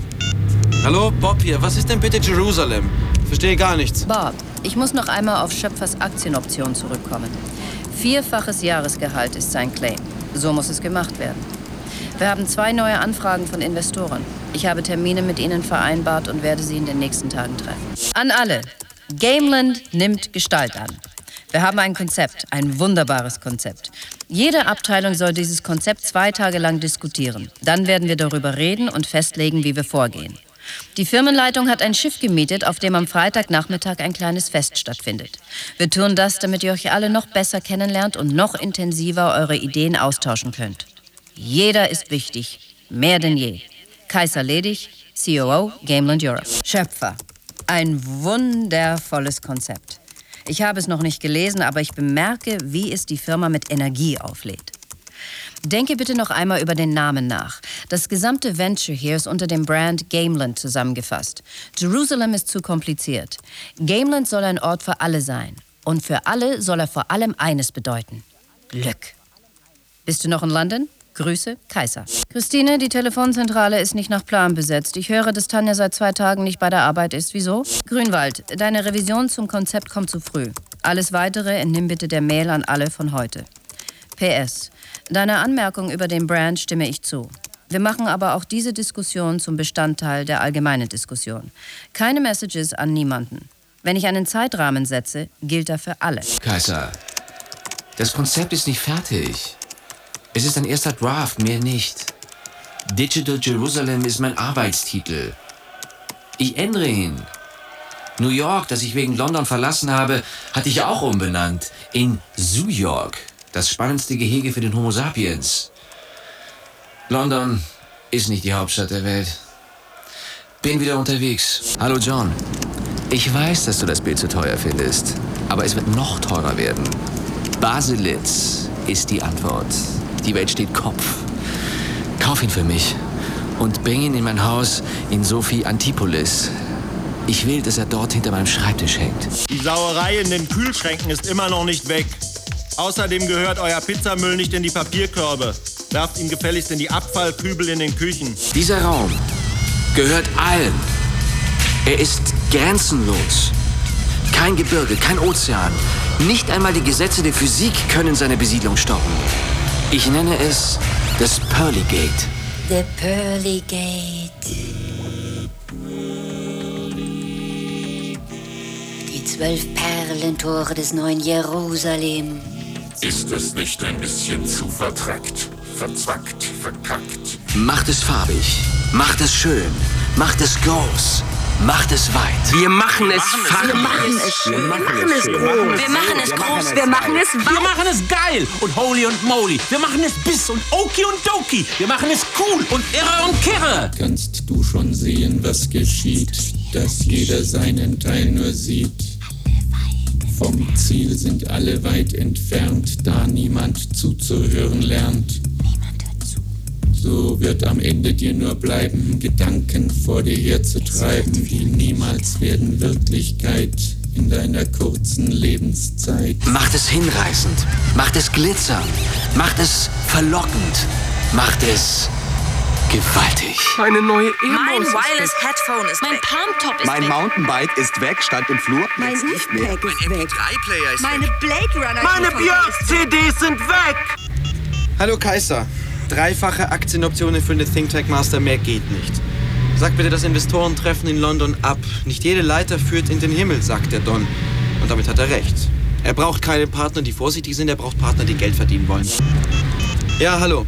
Hallo, Bob hier. Was ist denn bitte Jerusalem? Verstehe gar nichts. Bob, ich muss noch einmal auf Schöpfers Aktienoption zurückkommen. Vierfaches Jahresgehalt ist sein Claim. So muss es gemacht werden. Wir haben zwei neue Anfragen von Investoren. Ich habe Termine mit ihnen vereinbart und werde sie in den nächsten Tagen treffen. An alle. Gameland nimmt Gestalt an. Wir haben ein Konzept, ein wunderbares Konzept. Jede Abteilung soll dieses Konzept zwei Tage lang diskutieren. Dann werden wir darüber reden und festlegen, wie wir vorgehen. Die Firmenleitung hat ein Schiff gemietet, auf dem am Freitagnachmittag ein kleines Fest stattfindet. Wir tun das, damit ihr euch alle noch besser kennenlernt und noch intensiver eure Ideen austauschen könnt. Jeder ist wichtig, mehr denn je. Kaiser Ledig, C O O, Gameland Europe. Schöpfer. Ein wundervolles Konzept. Ich habe es noch nicht gelesen, aber ich bemerke, wie es die Firma mit Energie auflädt. Denke bitte noch einmal über den Namen nach. Das gesamte Venture hier ist unter dem Brand Gameland zusammengefasst. Jerusalem ist zu kompliziert. Gameland soll ein Ort für alle sein. Und für alle soll er vor allem eines bedeuten: Glück. Bist du noch in London? Grüße, Kaiser. Christine, die Telefonzentrale ist nicht nach Plan besetzt. Ich höre, dass Tanja seit zwei Tagen nicht bei der Arbeit ist. Wieso? Grünwald, deine Revision zum Konzept kommt zu früh. Alles Weitere entnimm bitte der Mail an alle von heute. P S. Deiner Anmerkung über den Brand stimme ich zu. Wir machen aber auch diese Diskussion zum Bestandteil der allgemeinen Diskussion. Keine Messages an niemanden. Wenn ich einen Zeitrahmen setze, gilt er für alle. Kaiser, das Konzept ist nicht fertig. Es ist ein erster Draft, mehr nicht. Digital Jerusalem ist mein Arbeitstitel. Ich ändere ihn. New York, das ich wegen London verlassen habe, hatte ich auch umbenannt in Zoo York. Das spannendste Gehege für den Homo sapiens. London ist nicht die Hauptstadt der Welt. Bin wieder unterwegs. Hallo John. Ich weiß, dass du das Bild zu teuer findest, aber es wird noch teurer werden. Baselitz ist die Antwort. Die Welt steht Kopf. Kauf ihn für mich und bring ihn in mein Haus in Sophie Antipolis. Ich will, dass er dort hinter meinem Schreibtisch hängt. Die Sauerei in den Kühlschränken ist immer noch nicht weg. Außerdem gehört euer Pizzamüll nicht in die Papierkörbe. Werft ihn gefälligst in die Abfallkübel in den Küchen. Dieser Raum gehört allen. Er ist grenzenlos. Kein Gebirge, kein Ozean. Nicht einmal die Gesetze der Physik können seine Besiedlung stoppen. Ich nenne es das Pearly Gate. The Pearly Gate. Die zwölf Perlentore des neuen Jerusalem. Ist es nicht ein bisschen zu vertrackt, verzwackt, verkackt? Macht es farbig, macht es schön, macht es groß, macht es weit. Wir machen es farbig. Wir machen es schön. Wir machen es groß. Wir machen es groß. Wir machen es weit. Wir machen es geil und holy und moly. Wir machen es biss und oki und doki. Wir machen es cool und irre und kirre. Kannst du schon sehen, was geschieht, dass jeder seinen Teil nur sieht? Vom Ziel sind alle weit entfernt, da niemand zuzuhören lernt. Niemand hört zu. So wird am Ende dir nur bleiben, Gedanken vor dir herzutreiben, die niemals werden Wirklichkeit in deiner kurzen Lebenszeit. Macht es hinreißend, macht es glitzernd, macht es verlockend, macht es gewaltig. Eine neue Mein E-Maus. Wireless Headphone ist Mein weg. Palmtop ist Mein weg. Mountainbike ist weg, stand im Flur. Mein E-Pack ist weg. Player ist Meine Blade Runner Meine D V D ist weg. Björk-C Ds sind weg! Hallo Kaiser. Dreifache Aktienoptionen für eine Think Tank Master, mehr geht nicht. Sag bitte das Investorentreffen in London ab. Nicht jede Leiter führt in den Himmel, sagt der Don. Und damit hat er recht. Er braucht keine Partner, die vorsichtig sind, er braucht Partner, die Geld verdienen wollen. Ja, hallo.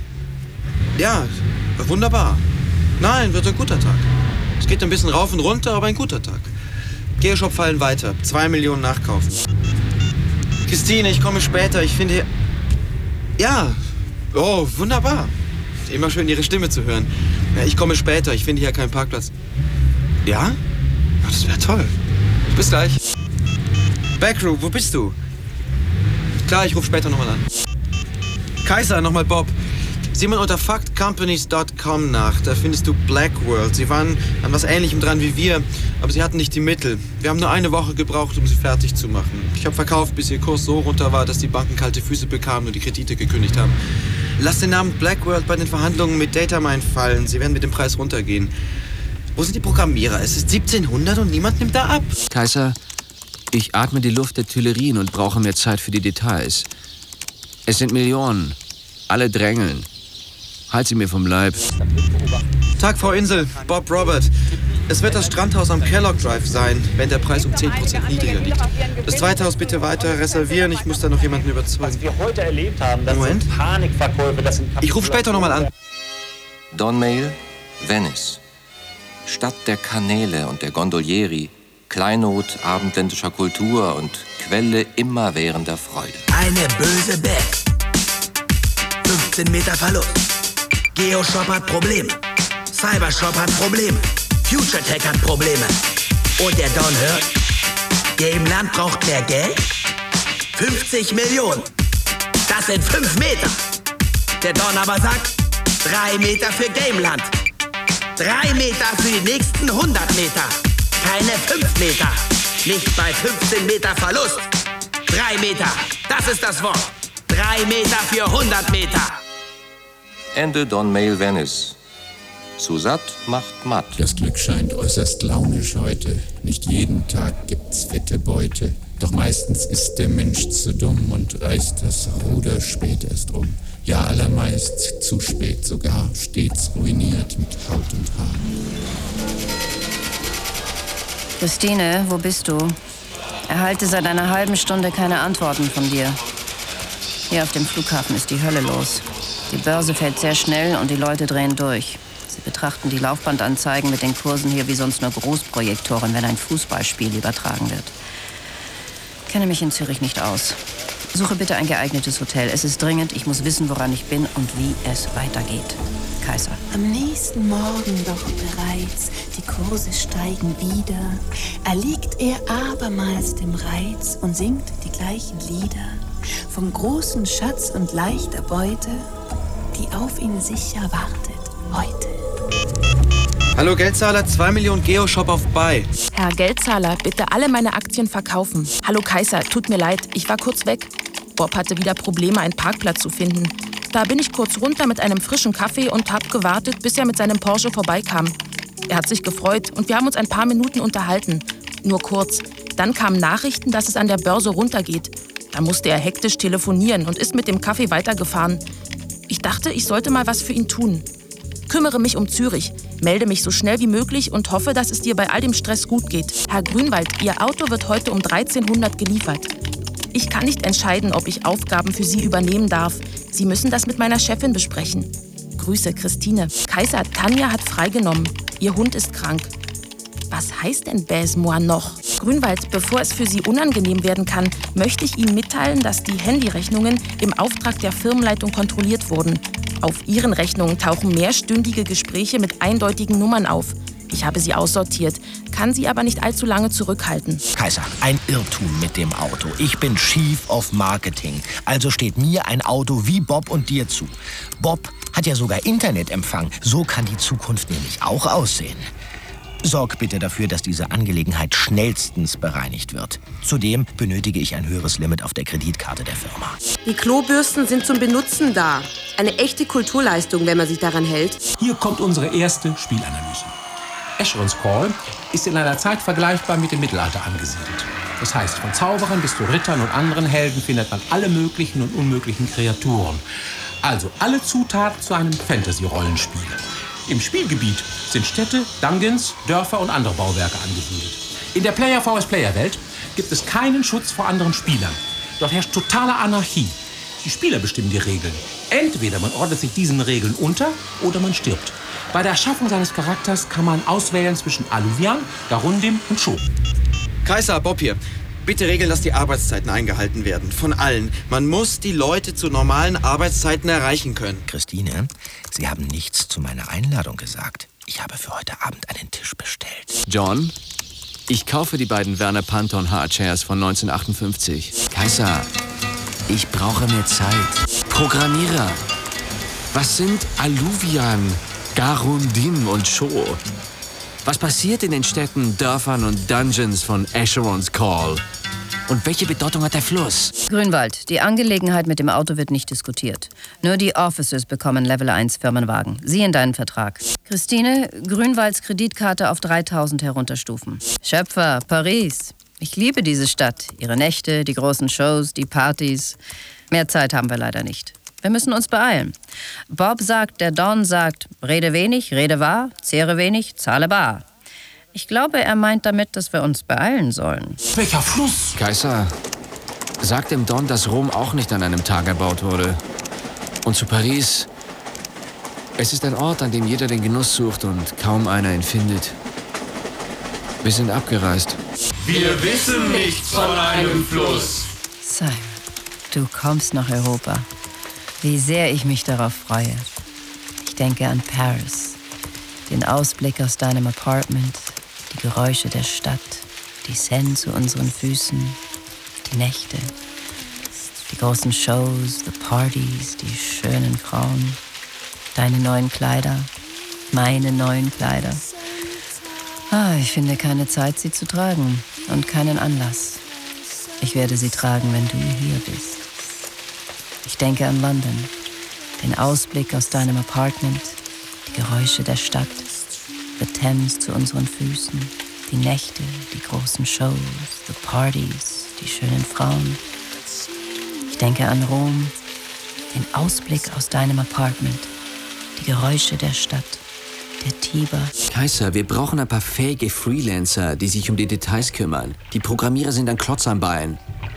Ja, wunderbar. Nein, wird ein guter Tag. Es geht ein bisschen rauf und runter, aber ein guter Tag. Geoshop fallen weiter. Zwei Millionen nachkaufen. Christine, ich komme später. Ich finde hier... Ja. Oh, wunderbar. Immer schön, Ihre Stimme zu hören. Ja, ich komme später. Ich finde hier keinen Parkplatz. Ja? Ja, das wäre toll. Bis gleich. Backroom, wo bist du? Klar, ich rufe später nochmal an. Kaiser, nochmal Bob. Sieh mal unter fact companies dot com nach. Da findest du Blackworld. Sie waren an was Ähnlichem dran wie wir, aber sie hatten nicht die Mittel. Wir haben nur eine Woche gebraucht, um sie fertig zu machen. Ich habe verkauft, bis ihr Kurs so runter war, dass die Banken kalte Füße bekamen und die Kredite gekündigt haben. Lass den Namen Blackworld bei den Verhandlungen mit Datamine fallen. Sie werden mit dem Preis runtergehen. Wo sind die Programmierer? Es ist siebzehnhundert und niemand nimmt da ab. Kaiser, ich atme die Luft der Tuilerien und brauche mehr Zeit für die Details. Es sind Millionen. Alle drängeln. Halt sie mir vom Leib. Tag, Frau Insel. Bob Robert. Es wird das Strandhaus am Kellogg Drive sein, wenn der Preis um zehn Prozent niedriger liegt. Das zweite Haus bitte weiter reservieren. Ich muss da noch jemanden überzeugen. Was wir heute erlebt haben, das Moment. sind Panikverkäufe, das sind... Ich rufe später nochmal an. Don Mail, Venice. Stadt der Kanäle und der Gondolieri. Kleinod abendländischer Kultur und Quelle immerwährender Freude. Eine böse Bad. fünfzehn Meter Verlust. Geoshop hat Probleme. Cybershop hat Probleme. FutureTech hat Probleme. Und der Don hört, Gameland braucht mehr Geld? fünfzig Millionen. Das sind fünf Meter. Der Don aber sagt, drei Meter für Gameland. Drei Meter für die nächsten hundert Meter. Keine fünf Meter. Nicht bei fünfzehn Meter Verlust. Drei Meter. Das ist das Wort. Drei Meter für hundert Meter. Ende Don Mail Venice. Zu satt macht matt. Das Glück scheint äußerst launisch heute. Nicht jeden Tag gibt's fette Beute. Doch meistens ist der Mensch zu dumm und reißt das Ruder spät erst um. Ja, allermeist zu spät sogar, stets ruiniert mit Haut und Haar. Christine, wo bist du? Erhalte seit einer halben Stunde keine Antworten von dir. Hier auf dem Flughafen ist die Hölle los. Die Börse fällt sehr schnell und die Leute drehen durch. Sie betrachten die Laufbandanzeigen mit den Kursen hier wie sonst nur Großprojektoren, wenn ein Fußballspiel übertragen wird. Ich kenne mich in Zürich nicht aus. Suche bitte ein geeignetes Hotel. Es ist dringend, ich muss wissen, woran ich bin und wie es weitergeht. Kaiser. Am nächsten Morgen doch bereits, die Kurse steigen wieder, erliegt er abermals dem Reiz und singt die gleichen Lieder vom großen Schatz und leichter Beute, die auf ihn sicher wartet heute. Hallo Geldzahler, zwei Millionen Geoshop auf Buy. Herr Geldzahler, bitte alle meine Aktien verkaufen. Hallo Kaiser, tut mir leid, ich war kurz weg. Bob hatte wieder Probleme, einen Parkplatz zu finden. Da bin ich kurz runter mit einem frischen Kaffee und hab gewartet, bis er mit seinem Porsche vorbeikam. Er hat sich gefreut und wir haben uns ein paar Minuten unterhalten. Nur kurz. Dann kamen Nachrichten, dass es an der Börse runtergeht. Da musste er hektisch telefonieren und ist mit dem Kaffee weitergefahren. Ich dachte, ich sollte mal was für ihn tun. Kümmere mich um Zürich, melde mich so schnell wie möglich und hoffe, dass es dir bei all dem Stress gut geht. Herr Grünwald, Ihr Auto wird heute um dreizehnhundert geliefert. Ich kann nicht entscheiden, ob ich Aufgaben für Sie übernehmen darf. Sie müssen das mit meiner Chefin besprechen. Grüße, Christine. Kaiser, Tanja hat freigenommen. Ihr Hund ist krank. Was heißt denn Baise-moi noch? Grünwald, bevor es für Sie unangenehm werden kann, möchte ich Ihnen mitteilen, dass die Handyrechnungen im Auftrag der Firmenleitung kontrolliert wurden. Auf Ihren Rechnungen tauchen mehrstündige Gespräche mit eindeutigen Nummern auf. Ich habe sie aussortiert, kann sie aber nicht allzu lange zurückhalten. Kaiser, ein Irrtum mit dem Auto. Ich bin Chief of Marketing. Also steht mir ein Auto wie Bob und dir zu. Bob hat ja sogar Internetempfang. So kann die Zukunft nämlich auch aussehen. Sorg bitte dafür, dass diese Angelegenheit schnellstens bereinigt wird. Zudem benötige ich ein höheres Limit auf der Kreditkarte der Firma. Die Klobürsten sind zum Benutzen da. Eine echte Kulturleistung, wenn man sich daran hält. Hier kommt unsere erste Spielanalyse. Escherons Call ist in einer Zeit vergleichbar mit dem Mittelalter angesiedelt. Das heißt, von Zauberern bis zu Rittern und anderen Helden findet man alle möglichen und unmöglichen Kreaturen. Also alle Zutaten zu einem Fantasy-Rollenspiel. Im Spielgebiet sind Städte, Dungeons, Dörfer und andere Bauwerke angesiedelt. In der Player versus Player Welt gibt es keinen Schutz vor anderen Spielern. Dort herrscht totale Anarchie. Die Spieler bestimmen die Regeln. Entweder man ordnet sich diesen Regeln unter oder man stirbt. Bei der Erschaffung seines Charakters kann man auswählen zwischen Alluvian, Darundim und Scho. Kaiser, Bob hier. Bitte regeln, dass die Arbeitszeiten eingehalten werden. Von allen. Man muss die Leute zu normalen Arbeitszeiten erreichen können. Christine, Sie haben nichts zu meiner Einladung gesagt. Ich habe für heute Abend einen Tisch bestellt. John, ich kaufe die beiden Werner Panton Hardchairs von neunzehnhundertachtundfünfzig. Kaiser, ich brauche mehr Zeit. Programmierer. Was sind Alluvian, Garundim und Sho? Was passiert in den Städten, Dörfern und Dungeons von Escherons Call? Und welche Bedeutung hat der Fluss? Grünwald, die Angelegenheit mit dem Auto wird nicht diskutiert. Nur die Officers bekommen Level eins Firmenwagen. Sie in deinen Vertrag. Christine, Grünwalds Kreditkarte auf dreitausend herunterstufen. Schöpfer, Paris. Ich liebe diese Stadt. Ihre Nächte, die großen Shows, die Partys. Mehr Zeit haben wir leider nicht. Wir müssen uns beeilen. Bob sagt, der Don sagt, rede wenig, rede wahr, zehre wenig, zahle bar. Ich glaube, er meint damit, dass wir uns beeilen sollen. Welcher Fluss? Kaiser, sag dem Don, dass Rom auch nicht an einem Tag erbaut wurde. Und zu Paris. Es ist ein Ort, an dem jeder den Genuss sucht und kaum einer ihn findet. Wir sind abgereist. Wir wissen nichts von einem Fluss. Simon, du kommst nach Europa. Wie sehr ich mich darauf freue. Ich denke an Paris, den Ausblick aus deinem Apartment, die Geräusche der Stadt, die Seine zu unseren Füßen, die Nächte, die großen Shows, die Partys, die schönen Frauen, deine neuen Kleider, meine neuen Kleider. Ah, ich finde keine Zeit, sie zu tragen und keinen Anlass. Ich werde sie tragen, wenn du hier bist. Ich denke an London, den Ausblick aus deinem Apartment, die Geräusche der Stadt, the Thames zu unseren Füßen, die Nächte, die großen Shows, the Partys, die schönen Frauen. Ich denke an Rom, den Ausblick aus deinem Apartment, die Geräusche der Stadt, der Tiber. Kaiser, wir brauchen ein paar fähige Freelancer, die sich um die Details kümmern. Die Programmierer sind ein Klotz am Bein.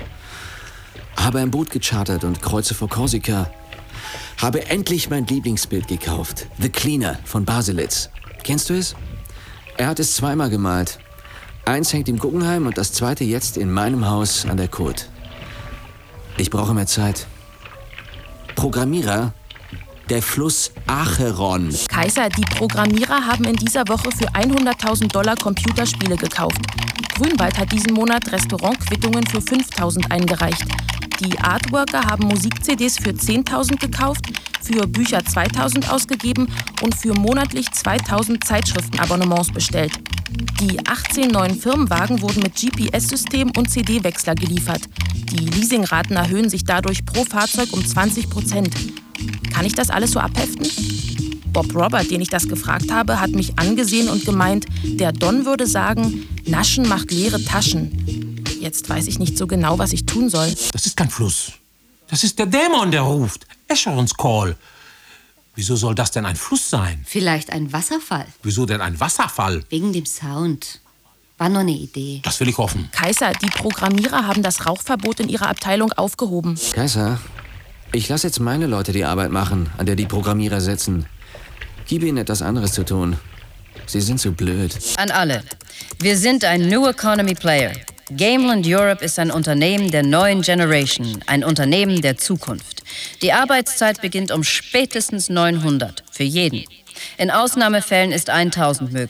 Habe ein Boot gechartert und kreuze vor Korsika. Habe endlich mein Lieblingsbild gekauft. The Cleaner von Baselitz. Kennst du es? Er hat es zweimal gemalt. Eins hängt im Guggenheim und das zweite jetzt in meinem Haus an der Côte. Ich brauche mehr Zeit. Programmierer? Der Fluss Acheron. Kaiser, die Programmierer haben in dieser Woche für hunderttausend Dollar Computerspiele gekauft. Grünwald hat diesen Monat Restaurantquittungen für fünftausend eingereicht. Die Artworker haben Musik-C Ds für zehntausend gekauft, für Bücher zweitausend ausgegeben und für monatlich zweitausend Zeitschriftenabonnements bestellt. Die achtzehn neuen Firmenwagen wurden mit G P S-System und C D-Wechsler geliefert. Die Leasingraten erhöhen sich dadurch pro Fahrzeug um zwanzig Prozent. Kann ich das alles so abheften? Bob Robert, den ich das gefragt habe, hat mich angesehen und gemeint, der Don würde sagen, Naschen macht leere Taschen. Jetzt weiß ich nicht so genau, was ich tun soll. Das ist kein Fluss. Das ist der Dämon, der ruft. Escherons Call. Wieso soll das denn ein Fluss sein? Vielleicht ein Wasserfall. Wieso denn ein Wasserfall? Wegen dem Sound. War nur eine Idee. Das will ich hoffen. Kaiser, die Programmierer haben das Rauchverbot in ihrer Abteilung aufgehoben. Kaiser, ich lasse jetzt meine Leute die Arbeit machen, an der die Programmierer sitzen. Gib ihnen etwas anderes zu tun. Sie sind so blöd. An alle. Wir sind ein New Economy Player. Gameland Europe ist ein Unternehmen der neuen Generation, ein Unternehmen der Zukunft. Die Arbeitszeit beginnt um spätestens neunhundert, für jeden. In Ausnahmefällen ist tausend möglich.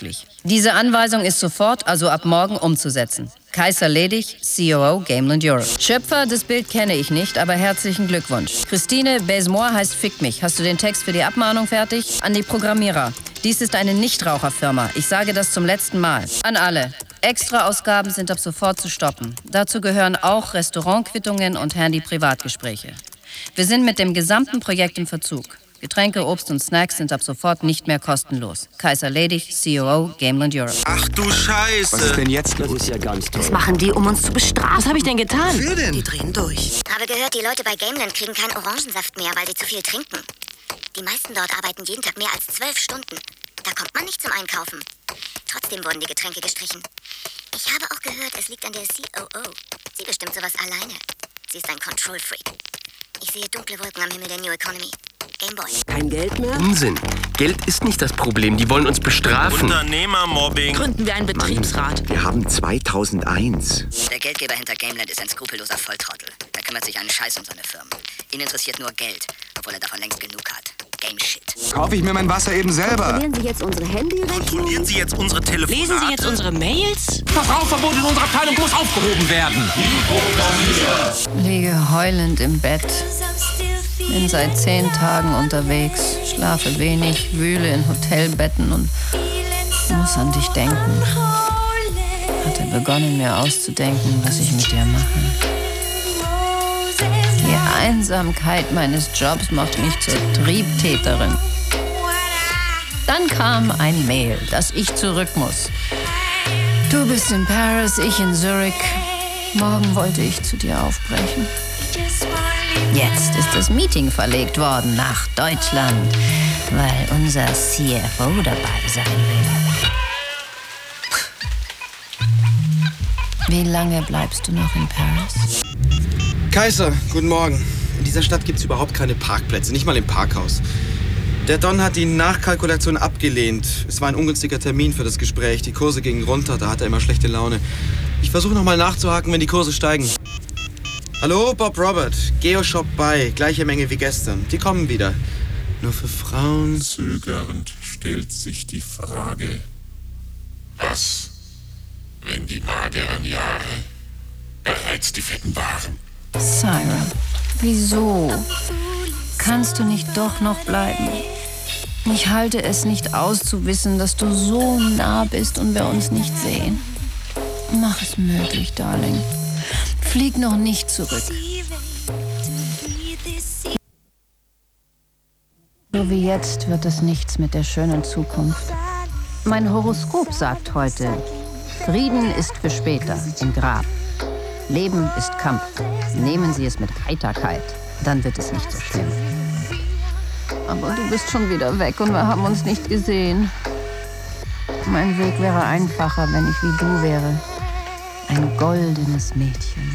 Diese Anweisung ist sofort, also ab morgen, umzusetzen. Kaiser Ledig, C O O Gameland Europe. Schöpfer des Bild kenne ich nicht, aber herzlichen Glückwunsch. Christine Basemore heißt Fick mich. Hast du den Text für die Abmahnung fertig? An die Programmierer. Dies ist eine Nichtraucherfirma. Ich sage das zum letzten Mal. An alle. Extraausgaben sind ab sofort zu stoppen. Dazu gehören auch Restaurantquittungen und Handy-Privatgespräche. Wir sind mit dem gesamten Projekt im Verzug. Getränke, Obst und Snacks sind ab sofort nicht mehr kostenlos. Kaiser Ledig, C O O Gameland Europe. Ach du Scheiße! Was ist denn jetzt los? Das ist ja ganz toll. Das machen die, um uns zu bestrafen. Was habe ich denn getan? Wofür denn? Die drehen durch. Habe gehört, die Leute bei Gameland kriegen keinen Orangensaft mehr, weil sie zu viel trinken. Die meisten dort arbeiten jeden Tag mehr als zwölf Stunden. Da kommt man nicht zum Einkaufen. Trotzdem wurden die Getränke gestrichen. Ich habe auch gehört, es liegt an der C O O. Sie bestimmt sowas alleine. Sie ist ein Control-Freak. Ich sehe dunkle Wolken am Himmel der New Economy. Gameboy. Kein Geld mehr? Unsinn. Geld ist nicht das Problem. Die wollen uns bestrafen. Unternehmermobbing. Gründen wir einen Betriebsrat. Wir haben zweitausendeins. Der Geldgeber hinter Gameland ist ein skrupelloser Volltrottel. Er kümmert sich einen Scheiß um seine Firmen. Ihn interessiert nur Geld, obwohl er davon längst genug hat. Game Shit. Kaufe ich mir mein Wasser eben selber. Kontrollieren Sie jetzt unsere Handyrechnung? Kontrollieren Sie jetzt unsere Telefonate? Lesen Sie jetzt unsere Mails? Das Rauchverbot in unserer Abteilung muss aufgehoben werden. Liege heulend im Bett. Bin seit zehn Tagen unterwegs. Schlafe wenig, wühle in Hotelbetten und muss an dich denken. Hatte begonnen, mir auszudenken, was ich mit dir mache. Die Einsamkeit meines Jobs macht mich zur Triebtäterin. Dann kam ein Mail, dass ich zurück muss. Du bist in Paris, ich in Zurich. Morgen wollte ich zu dir aufbrechen. Jetzt ist das Meeting verlegt worden nach Deutschland, weil unser C F O dabei sein will. Wie lange bleibst du noch in Paris? Kaiser, guten Morgen. In dieser Stadt gibt's überhaupt keine Parkplätze, nicht mal im Parkhaus. Der Don hat die Nachkalkulation abgelehnt. Es war ein ungünstiger Termin für das Gespräch. Die Kurse gingen runter, da hat er immer schlechte Laune. Ich versuche noch mal nachzuhaken, wenn die Kurse steigen. Hallo, Bob Robert. Geoshop bei. Gleiche Menge wie gestern. Die kommen wieder. Nur für Frauen. Zögernd stellt sich die Frage, was, wenn die mageren Jahre bereits die fetten waren? Syra, wieso? Kannst du nicht doch noch bleiben? Ich halte es nicht aus zu wissen, dass du so nah bist und wir uns nicht sehen. Mach es möglich, Darling. Flieg noch nicht zurück. So wie jetzt wird es nichts mit der schönen Zukunft. Mein Horoskop sagt heute, Frieden ist für später, im Grab. Leben ist Kampf. Nehmen Sie es mit Heiterkeit, dann wird es nicht so schlimm. Aber du bist schon wieder weg und wir haben uns nicht gesehen. Mein Weg wäre einfacher, wenn ich wie du wäre. Ein goldenes Mädchen.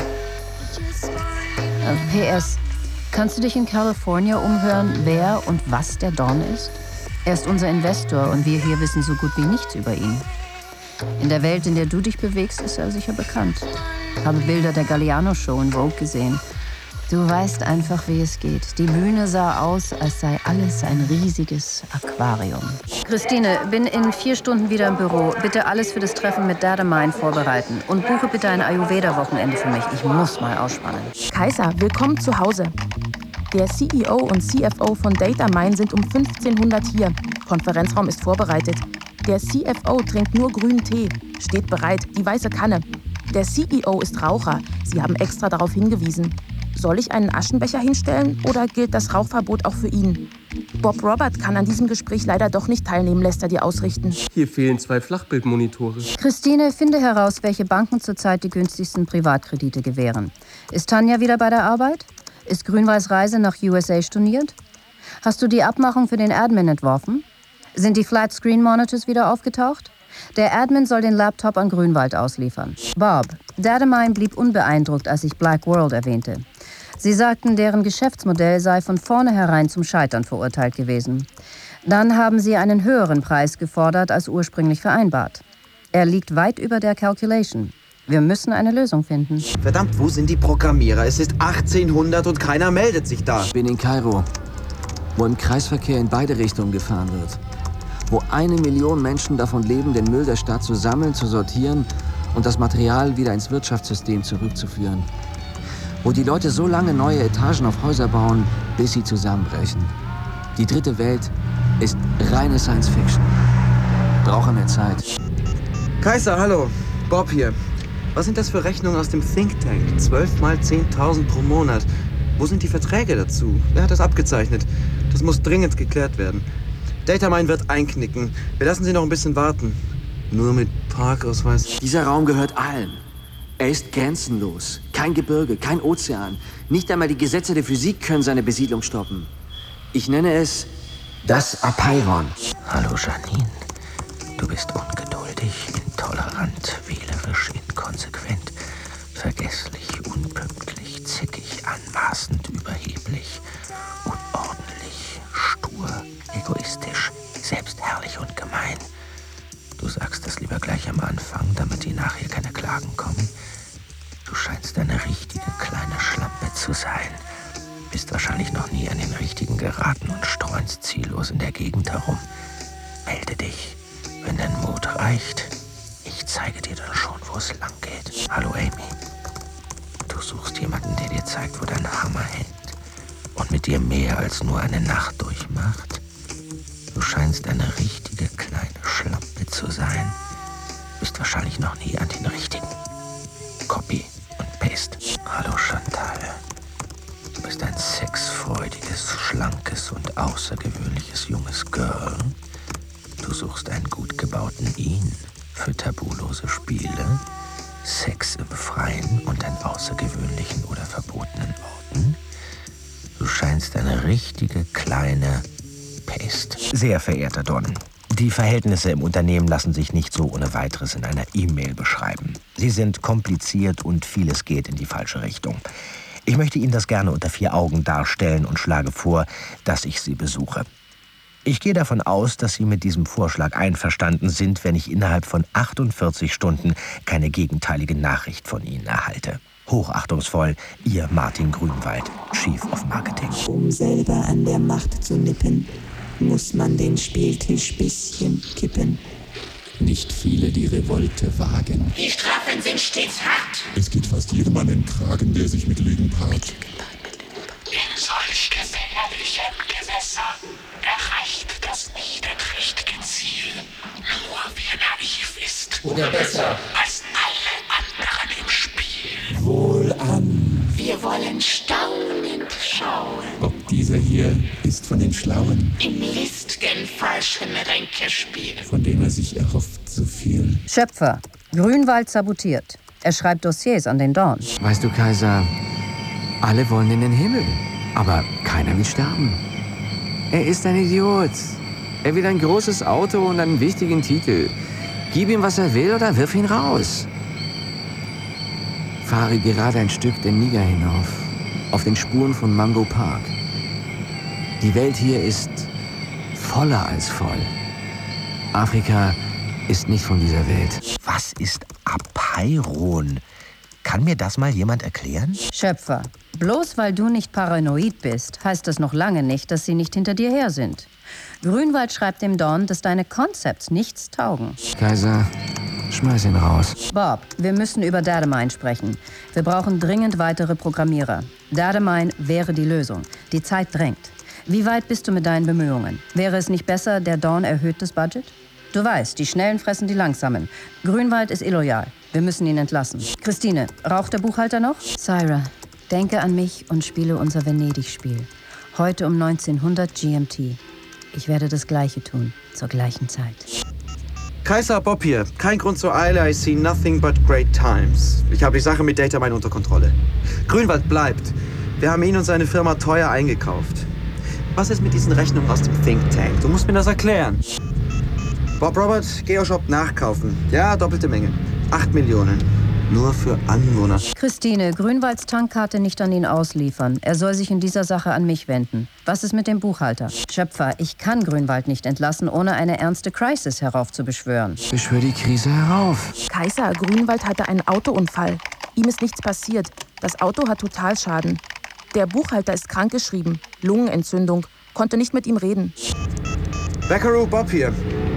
Äh, P S. Kannst du dich in California umhören, wer und was der Don ist? Er ist unser Investor und wir hier wissen so gut wie nichts über ihn. In der Welt, in der du dich bewegst, ist er sicher bekannt. Habe Bilder der Galliano-Show in Vogue gesehen. Du weißt einfach, wie es geht. Die Bühne sah aus, als sei alles ein riesiges Aquarium. Christine, bin in vier Stunden wieder im Büro. Bitte alles für das Treffen mit Datamind vorbereiten. Und buche bitte ein Ayurveda-Wochenende für mich. Ich muss mal ausspannen. Kaiser, willkommen zu Hause. Der C E O und C F O von Datamind sind um fünfzehnhundert hier. Konferenzraum ist vorbereitet. Der C F O trinkt nur grünen Tee. Steht bereit, die weiße Kanne. Der C E O ist Raucher. Sie haben extra darauf hingewiesen. Soll ich einen Aschenbecher hinstellen oder gilt das Rauchverbot auch für ihn? Bob Robert kann an diesem Gespräch leider doch nicht teilnehmen, lässt er dir ausrichten. Hier fehlen zwei Flachbildmonitore. Christine, finde heraus, welche Banken zurzeit die günstigsten Privatkredite gewähren. Ist Tanja wieder bei der Arbeit? Ist Grünwalds Reise nach U S A storniert? Hast du die Abmachung für den Admin entworfen? Sind die Flat-Screen-Monitors wieder aufgetaucht? Der Admin soll den Laptop an Grünwald ausliefern. Bob, Datamind blieb unbeeindruckt, als ich Black World erwähnte. Sie sagten, deren Geschäftsmodell sei von vornherein zum Scheitern verurteilt gewesen. Dann haben sie einen höheren Preis gefordert als ursprünglich vereinbart. Er liegt weit über der Calculation. Wir müssen eine Lösung finden. Verdammt, wo sind die Programmierer? Es ist achtzehnhundert und keiner meldet sich da. Ich bin in Kairo, wo im Kreisverkehr in beide Richtungen gefahren wird. wo eine Million Menschen davon leben, den Müll der Stadt zu sammeln, zu sortieren und das Material wieder ins Wirtschaftssystem zurückzuführen. Wo die Leute so lange neue Etagen auf Häuser bauen, bis sie zusammenbrechen. Die dritte Welt ist reine Science-Fiction. Brauche mehr Zeit. Kaiser, hallo. Bob hier. Was sind das für Rechnungen aus dem Think Tank? zwölf mal zehntausend pro Monat. Wo sind die Verträge dazu? Wer hat das abgezeichnet? Das muss dringend geklärt werden. Datamine wird einknicken. Wir lassen Sie noch ein bisschen warten. Nur mit Parkausweis. Dieser Raum gehört allen. Er ist grenzenlos. Kein Gebirge, kein Ozean. Nicht einmal die Gesetze der Physik können seine Besiedlung stoppen. Ich nenne es das Apeiron. Hallo Janine. Du bist ungeduldig, intolerant, wählerisch, inkonsequent, vergesslich, unpünktlich, zickig, anmaßend, überheblich, unordentlich, stur, egoistisch, selbstherrlich und gemein. Du sagst das lieber gleich am Anfang, damit dir nachher keine Klagen kommen. Du scheinst eine richtige kleine Schlampe zu sein. Bist wahrscheinlich noch nie an den richtigen geraten und streunst ziellos in der Gegend herum. Melde dich, wenn dein Mut reicht. Ich zeige dir dann schon, wo es lang geht. Hallo Amy. Du suchst jemanden, der dir zeigt, wo dein Hammer hängt und mit dir mehr als nur eine Nacht durchmacht. Du scheinst eine richtige kleine Schlampe zu sein. Bist wahrscheinlich noch nie an den richtigen. Copy und Paste. Hallo Chantal. Du bist ein sexfreudiges, schlankes und außergewöhnliches junges Girl. Du suchst einen gut gebauten Ihn für tabulose Spiele, Sex im Freien und an außergewöhnlichen oder verbotenen Orten. Du scheinst eine richtige kleine Pest. Sehr verehrter Don, die Verhältnisse im Unternehmen lassen sich nicht so ohne weiteres in einer E-Mail beschreiben. Sie sind kompliziert und vieles geht in die falsche Richtung. Ich möchte Ihnen das gerne unter vier Augen darstellen und schlage vor, dass ich Sie besuche. Ich gehe davon aus, dass Sie mit diesem Vorschlag einverstanden sind, wenn ich innerhalb von achtundvierzig Stunden keine gegenteilige Nachricht von Ihnen erhalte. Hochachtungsvoll, Ihr Martin Grünwald, Chief of Marketing. Um selber an der Macht zu nippen, muss man den Spieltisch bisschen kippen. Nicht viele die Revolte wagen. Die Strafen sind stets hart. Es geht fast jedem an den Kragen, der sich mit Lügen paart. In solch gefährlichem Gewässer erreicht das niederträchtige Ziel nur wer naiv ist. Oder besser als alle anderen im Spiel. Wohlan. Wir wollen staunend schauen. Ob dieser hier ist von den Schlauen, Im list'gen falschen Ränkespiel, von dem er sich erhofft zu viel. Schöpfer. Grünwald sabotiert. Er schreibt Dossiers an den Dorn. Weißt du, Kaiser, alle wollen in den Himmel, aber keiner will sterben. Er ist ein Idiot. Er will ein großes Auto und einen wichtigen Titel. Gib ihm, was er will, oder wirf ihn raus. Fahre gerade ein Stück den Niger hinauf, auf den Spuren von Mango Park. Die Welt hier ist voller als voll. Afrika ist nicht von dieser Welt. Was ist Apeiron? Kann mir das mal jemand erklären? Schöpfer. Bloß weil du nicht paranoid bist, heißt das noch lange nicht, dass sie nicht hinter dir her sind. Grünwald schreibt dem Dorn, dass deine Concepts nichts taugen. Kaiser, schmeiß ihn raus. Bob, wir müssen über Datamine sprechen. Wir brauchen dringend weitere Programmierer. Datamine wäre die Lösung. Die Zeit drängt. Wie weit bist du mit deinen Bemühungen? Wäre es nicht besser, der Dorn erhöht das Budget? Du weißt, die Schnellen fressen die Langsamen. Grünwald ist illoyal. Wir müssen ihn entlassen. Christine, raucht der Buchhalter noch? Syra, denke an mich und spiele unser Venedig-Spiel. Heute um neunzehnhundert G M T. Ich werde das Gleiche tun, zur gleichen Zeit. Kaiser, Bob hier. Kein Grund zur Eile. I see nothing but great times. Ich habe die Sache mit Datamine unter Kontrolle. Grünwald bleibt. Wir haben ihn und seine Firma teuer eingekauft. Was ist mit diesen Rechnungen aus dem Think Tank? Du musst mir das erklären. Bob Robert, Geoshop nachkaufen. Ja, doppelte Menge. Acht Millionen. Nur für Anwohner. Christine, Grünwalds Tankkarte nicht an ihn ausliefern. Er soll sich in dieser Sache an mich wenden. Was ist mit dem Buchhalter? Schöpfer, ich kann Grünwald nicht entlassen, ohne eine ernste Crisis heraufzubeschwören. Beschwör die Krise herauf. Kaiser, Grünwald hatte einen Autounfall. Ihm ist nichts passiert. Das Auto hat Totalschaden. Der Buchhalter ist krankgeschrieben. Lungenentzündung. Konnte nicht mit ihm reden. Buckaroo, Bob hier.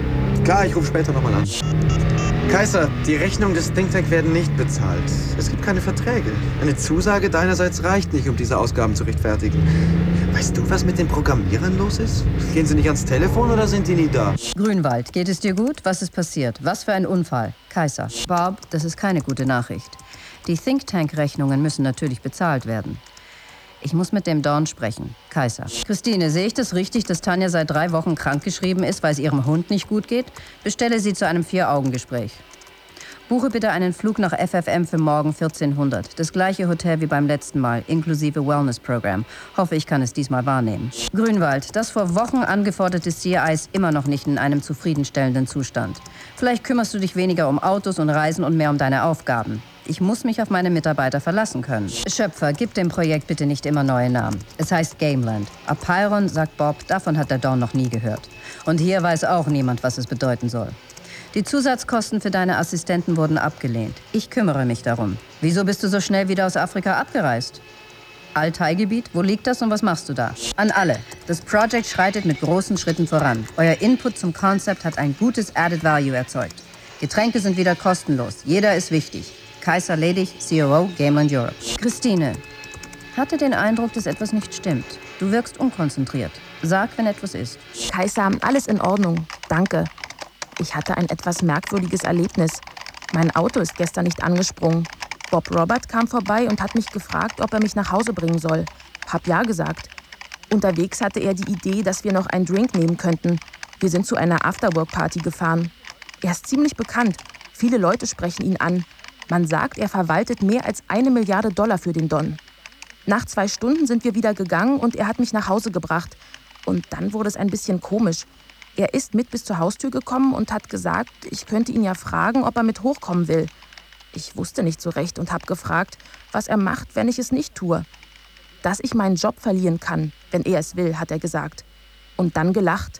Klar, ich rufe später nochmal an. Kaiser, die Rechnungen des Think Tank werden nicht bezahlt. Es gibt keine Verträge. Eine Zusage deinerseits reicht nicht, um diese Ausgaben zu rechtfertigen. Weißt du, was mit den Programmierern los ist? Gehen sie nicht ans Telefon oder sind die nie da? Grünwald, geht es dir gut? Was ist passiert? Was für ein Unfall? Kaiser. Bob, das ist keine gute Nachricht. Die Think Tank-Rechnungen müssen natürlich bezahlt werden. Ich muss mit dem Dawn sprechen. Kaiser. Christine, sehe ich das richtig, dass Tanja seit drei Wochen krankgeschrieben ist, weil es ihrem Hund nicht gut geht? Bestelle sie zu einem Vier-Augen-Gespräch. Buche bitte einen Flug nach F F M für morgen vierzehnhundert. Das gleiche Hotel wie beim letzten Mal, inklusive Wellness-Programm. Hoffe, ich kann es diesmal wahrnehmen. Grünwald, das vor Wochen angeforderte C I ist immer noch nicht in einem zufriedenstellenden Zustand. Vielleicht kümmerst du dich weniger um Autos und Reisen und mehr um deine Aufgaben. Ich muss mich auf meine Mitarbeiter verlassen können. Schöpfer, gib dem Projekt bitte nicht immer neue Namen. Es heißt Gameland. Apeiron, sagt Bob, davon hat der Dawn noch nie gehört. Und hier weiß auch niemand, was es bedeuten soll. Die Zusatzkosten für deine Assistenten wurden abgelehnt. Ich kümmere mich darum. Wieso bist du so schnell wieder aus Afrika abgereist? Altai-Gebiet, wo liegt das und was machst du da? An alle. Das Projekt schreitet mit großen Schritten voran. Euer Input zum Concept hat ein gutes Added Value erzeugt. Getränke sind wieder kostenlos. Jeder ist wichtig. Kaiser Ledig, C O O, Gameland Europe. Christine, hatte den Eindruck, dass etwas nicht stimmt. Du wirkst unkonzentriert. Sag, wenn etwas ist. Kaiser, alles in Ordnung. Danke. Ich hatte ein etwas merkwürdiges Erlebnis. Mein Auto ist gestern nicht angesprungen. Bob Robert kam vorbei und hat mich gefragt, ob er mich nach Hause bringen soll. Hab ja gesagt. Unterwegs hatte er die Idee, dass wir noch einen Drink nehmen könnten. Wir sind zu einer Afterwork-Party gefahren. Er ist ziemlich bekannt. Viele Leute sprechen ihn an. Man sagt, er verwaltet mehr als eine Milliarde Dollar für den Don. Nach zwei Stunden sind wir wieder gegangen und er hat mich nach Hause gebracht. Und dann wurde es ein bisschen komisch. Er ist mit bis zur Haustür gekommen und hat gesagt, ich könnte ihn ja fragen, ob er mit hochkommen will. Ich wusste nicht so recht und habe gefragt, was er macht, wenn ich es nicht tue. Dass ich meinen Job verlieren kann, wenn er es will, hat er gesagt. Und dann gelacht.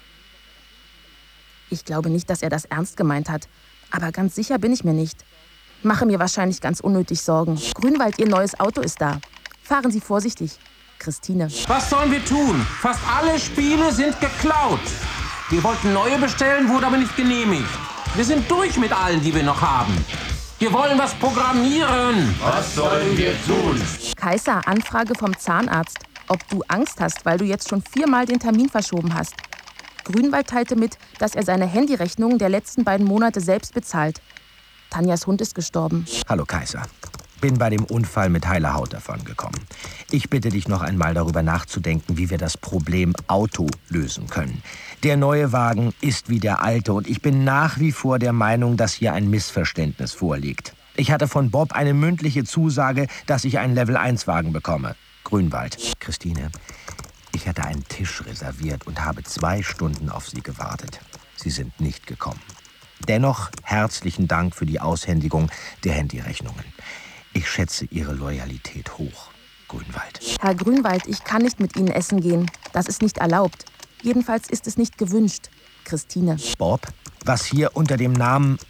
Ich glaube nicht, dass er das ernst gemeint hat. Aber ganz sicher bin ich mir nicht. Mache mir wahrscheinlich ganz unnötig Sorgen. Grünwald, Ihr neues Auto ist da. Fahren Sie vorsichtig. Christine. Was sollen wir tun? Fast alle Spiele sind geklaut. Wir wollten neue bestellen, wurde aber nicht genehmigt. Wir sind durch mit allen, die wir noch haben. Wir wollen was programmieren. Was sollen wir tun? Kaiser, Anfrage vom Zahnarzt. Ob du Angst hast, weil du jetzt schon viermal den Termin verschoben hast. Grünwald teilte mit, dass er seine Handyrechnungen der letzten beiden Monate selbst bezahlt. Tanjas Hund ist gestorben. Hallo Kaiser. Bin bei dem Unfall mit heiler Haut davongekommen. Ich bitte dich noch einmal darüber nachzudenken, wie wir das Problem Auto lösen können. Der neue Wagen ist wie der alte und ich bin nach wie vor der Meinung, dass hier ein Missverständnis vorliegt. Ich hatte von Bob eine mündliche Zusage, dass ich einen Level eins Wagen bekomme. Grünwald. Christine, ich hatte einen Tisch reserviert und habe zwei Stunden auf Sie gewartet. Sie sind nicht gekommen. Dennoch herzlichen Dank für die Aushändigung der Handyrechnungen. Ich schätze Ihre Loyalität hoch, Grünwald. Herr Grünwald, ich kann nicht mit Ihnen essen gehen. Das ist nicht erlaubt. Jedenfalls ist es nicht gewünscht. Christine. Bob, was hier unter dem Namen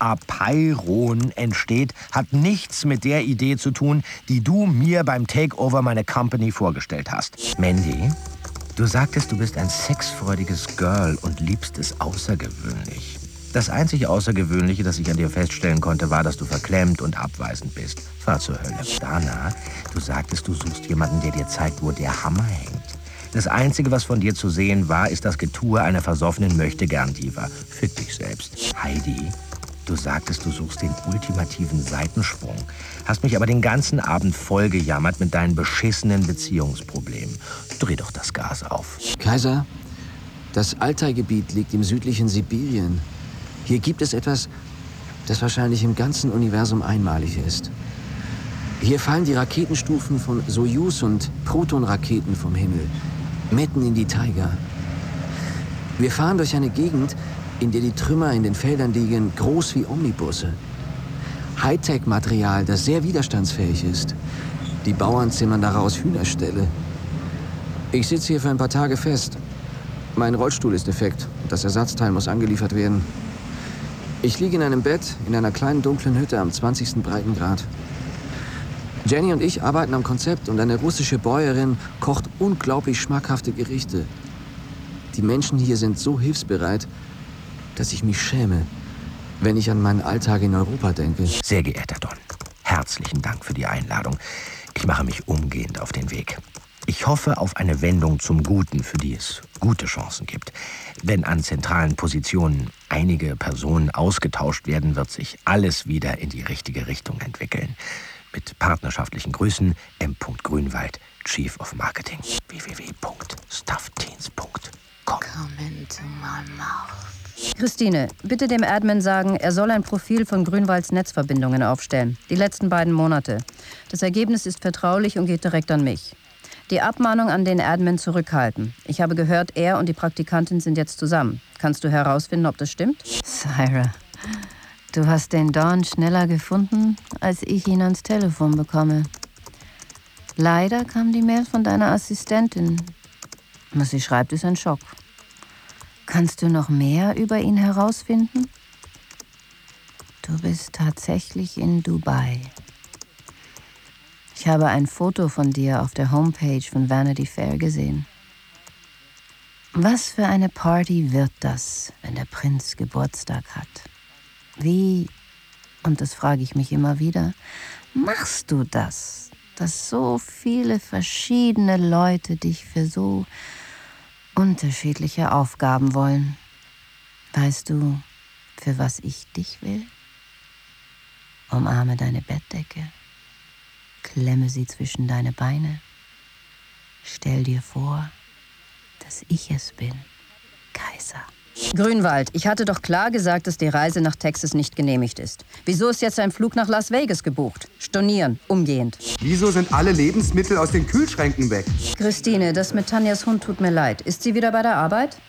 Apeiron entsteht, hat nichts mit der Idee zu tun, die du mir beim Takeover meiner Company vorgestellt hast. Mandy, du sagtest, du bist ein sexfreudiges Girl und liebst es außergewöhnlich. Das einzig Außergewöhnliche, das ich an dir feststellen konnte, war, dass du verklemmt und abweisend bist. Fahr zur Hölle. Dana, du sagtest, du suchst jemanden, der dir zeigt, wo der Hammer hängt. Das Einzige, was von dir zu sehen war, ist das Getue einer versoffenen Möchtegern-Diva. Fick dich selbst. Heidi, du sagtest, du suchst den ultimativen Seitensprung, hast mich aber den ganzen Abend vollgejammert mit deinen beschissenen Beziehungsproblemen. Dreh doch das Gas auf. Kaiser, das Altai-Gebiet liegt im südlichen Sibirien. Hier gibt es etwas, das wahrscheinlich im ganzen Universum einmalig ist. Hier fallen die Raketenstufen von Sojus und Proton-Raketen vom Himmel, mitten in die Taiga. Wir fahren durch eine Gegend, in der die Trümmer in den Feldern liegen, groß wie Omnibusse. Hightech-Material, das sehr widerstandsfähig ist. Die Bauern zimmern daraus Hühnerställe. Ich sitze hier für ein paar Tage fest. Mein Rollstuhl ist defekt und das Ersatzteil muss angeliefert werden. Ich liege in einem Bett in einer kleinen dunklen Hütte am zwanzigsten Breitengrad. Jenny und ich arbeiten am Konzept und eine russische Bäuerin kocht unglaublich schmackhafte Gerichte. Die Menschen hier sind so hilfsbereit. dass ich mich schäme, wenn ich an meinen Alltag in Europa denke. Sehr geehrter Don, herzlichen Dank für die Einladung. Ich mache mich umgehend auf den Weg. Ich hoffe auf eine Wendung zum Guten, für die es gute Chancen gibt. Wenn an zentralen Positionen einige Personen ausgetauscht werden, wird sich alles wieder in die richtige Richtung entwickeln. Mit partnerschaftlichen Grüßen, M. Grünwald, Chief of Marketing, w w w punkt stuffteens punkt com. Come into my mouth. Christine, bitte dem Admin sagen, er soll ein Profil von Grünwalds Netzverbindungen aufstellen. Die letzten beiden Monate. Das Ergebnis ist vertraulich und geht direkt an mich. Die Abmahnung an den Admin zurückhalten. Ich habe gehört, er und die Praktikantin sind jetzt zusammen. Kannst du herausfinden, ob das stimmt? Syra, du hast den Don schneller gefunden, als ich ihn ans Telefon bekomme. Leider kam die Mail von deiner Assistentin. Was sie schreibt, ist ein Schock. Kannst du noch mehr über ihn herausfinden? Du bist tatsächlich in Dubai. Ich habe ein Foto von dir auf der Homepage von Vanity Fair gesehen. Was für eine Party wird das, wenn der Prinz Geburtstag hat? Wie, und das frage ich mich immer wieder, machst du das, dass so viele verschiedene Leute dich für so unterschiedliche Aufgaben wollen? Weißt du, für was ich dich will? Umarme deine Bettdecke. Klemme sie zwischen deine Beine. Stell dir vor, dass ich es bin, Kaiser. Grünwald, ich hatte doch klar gesagt, dass die Reise nach Texas nicht genehmigt ist. Wieso ist jetzt ein Flug nach Las Vegas gebucht? Stornieren, umgehend. Wieso sind alle Lebensmittel aus den Kühlschränken weg? Christine, das mit Tanjas Hund tut mir leid. Ist sie wieder bei der Arbeit?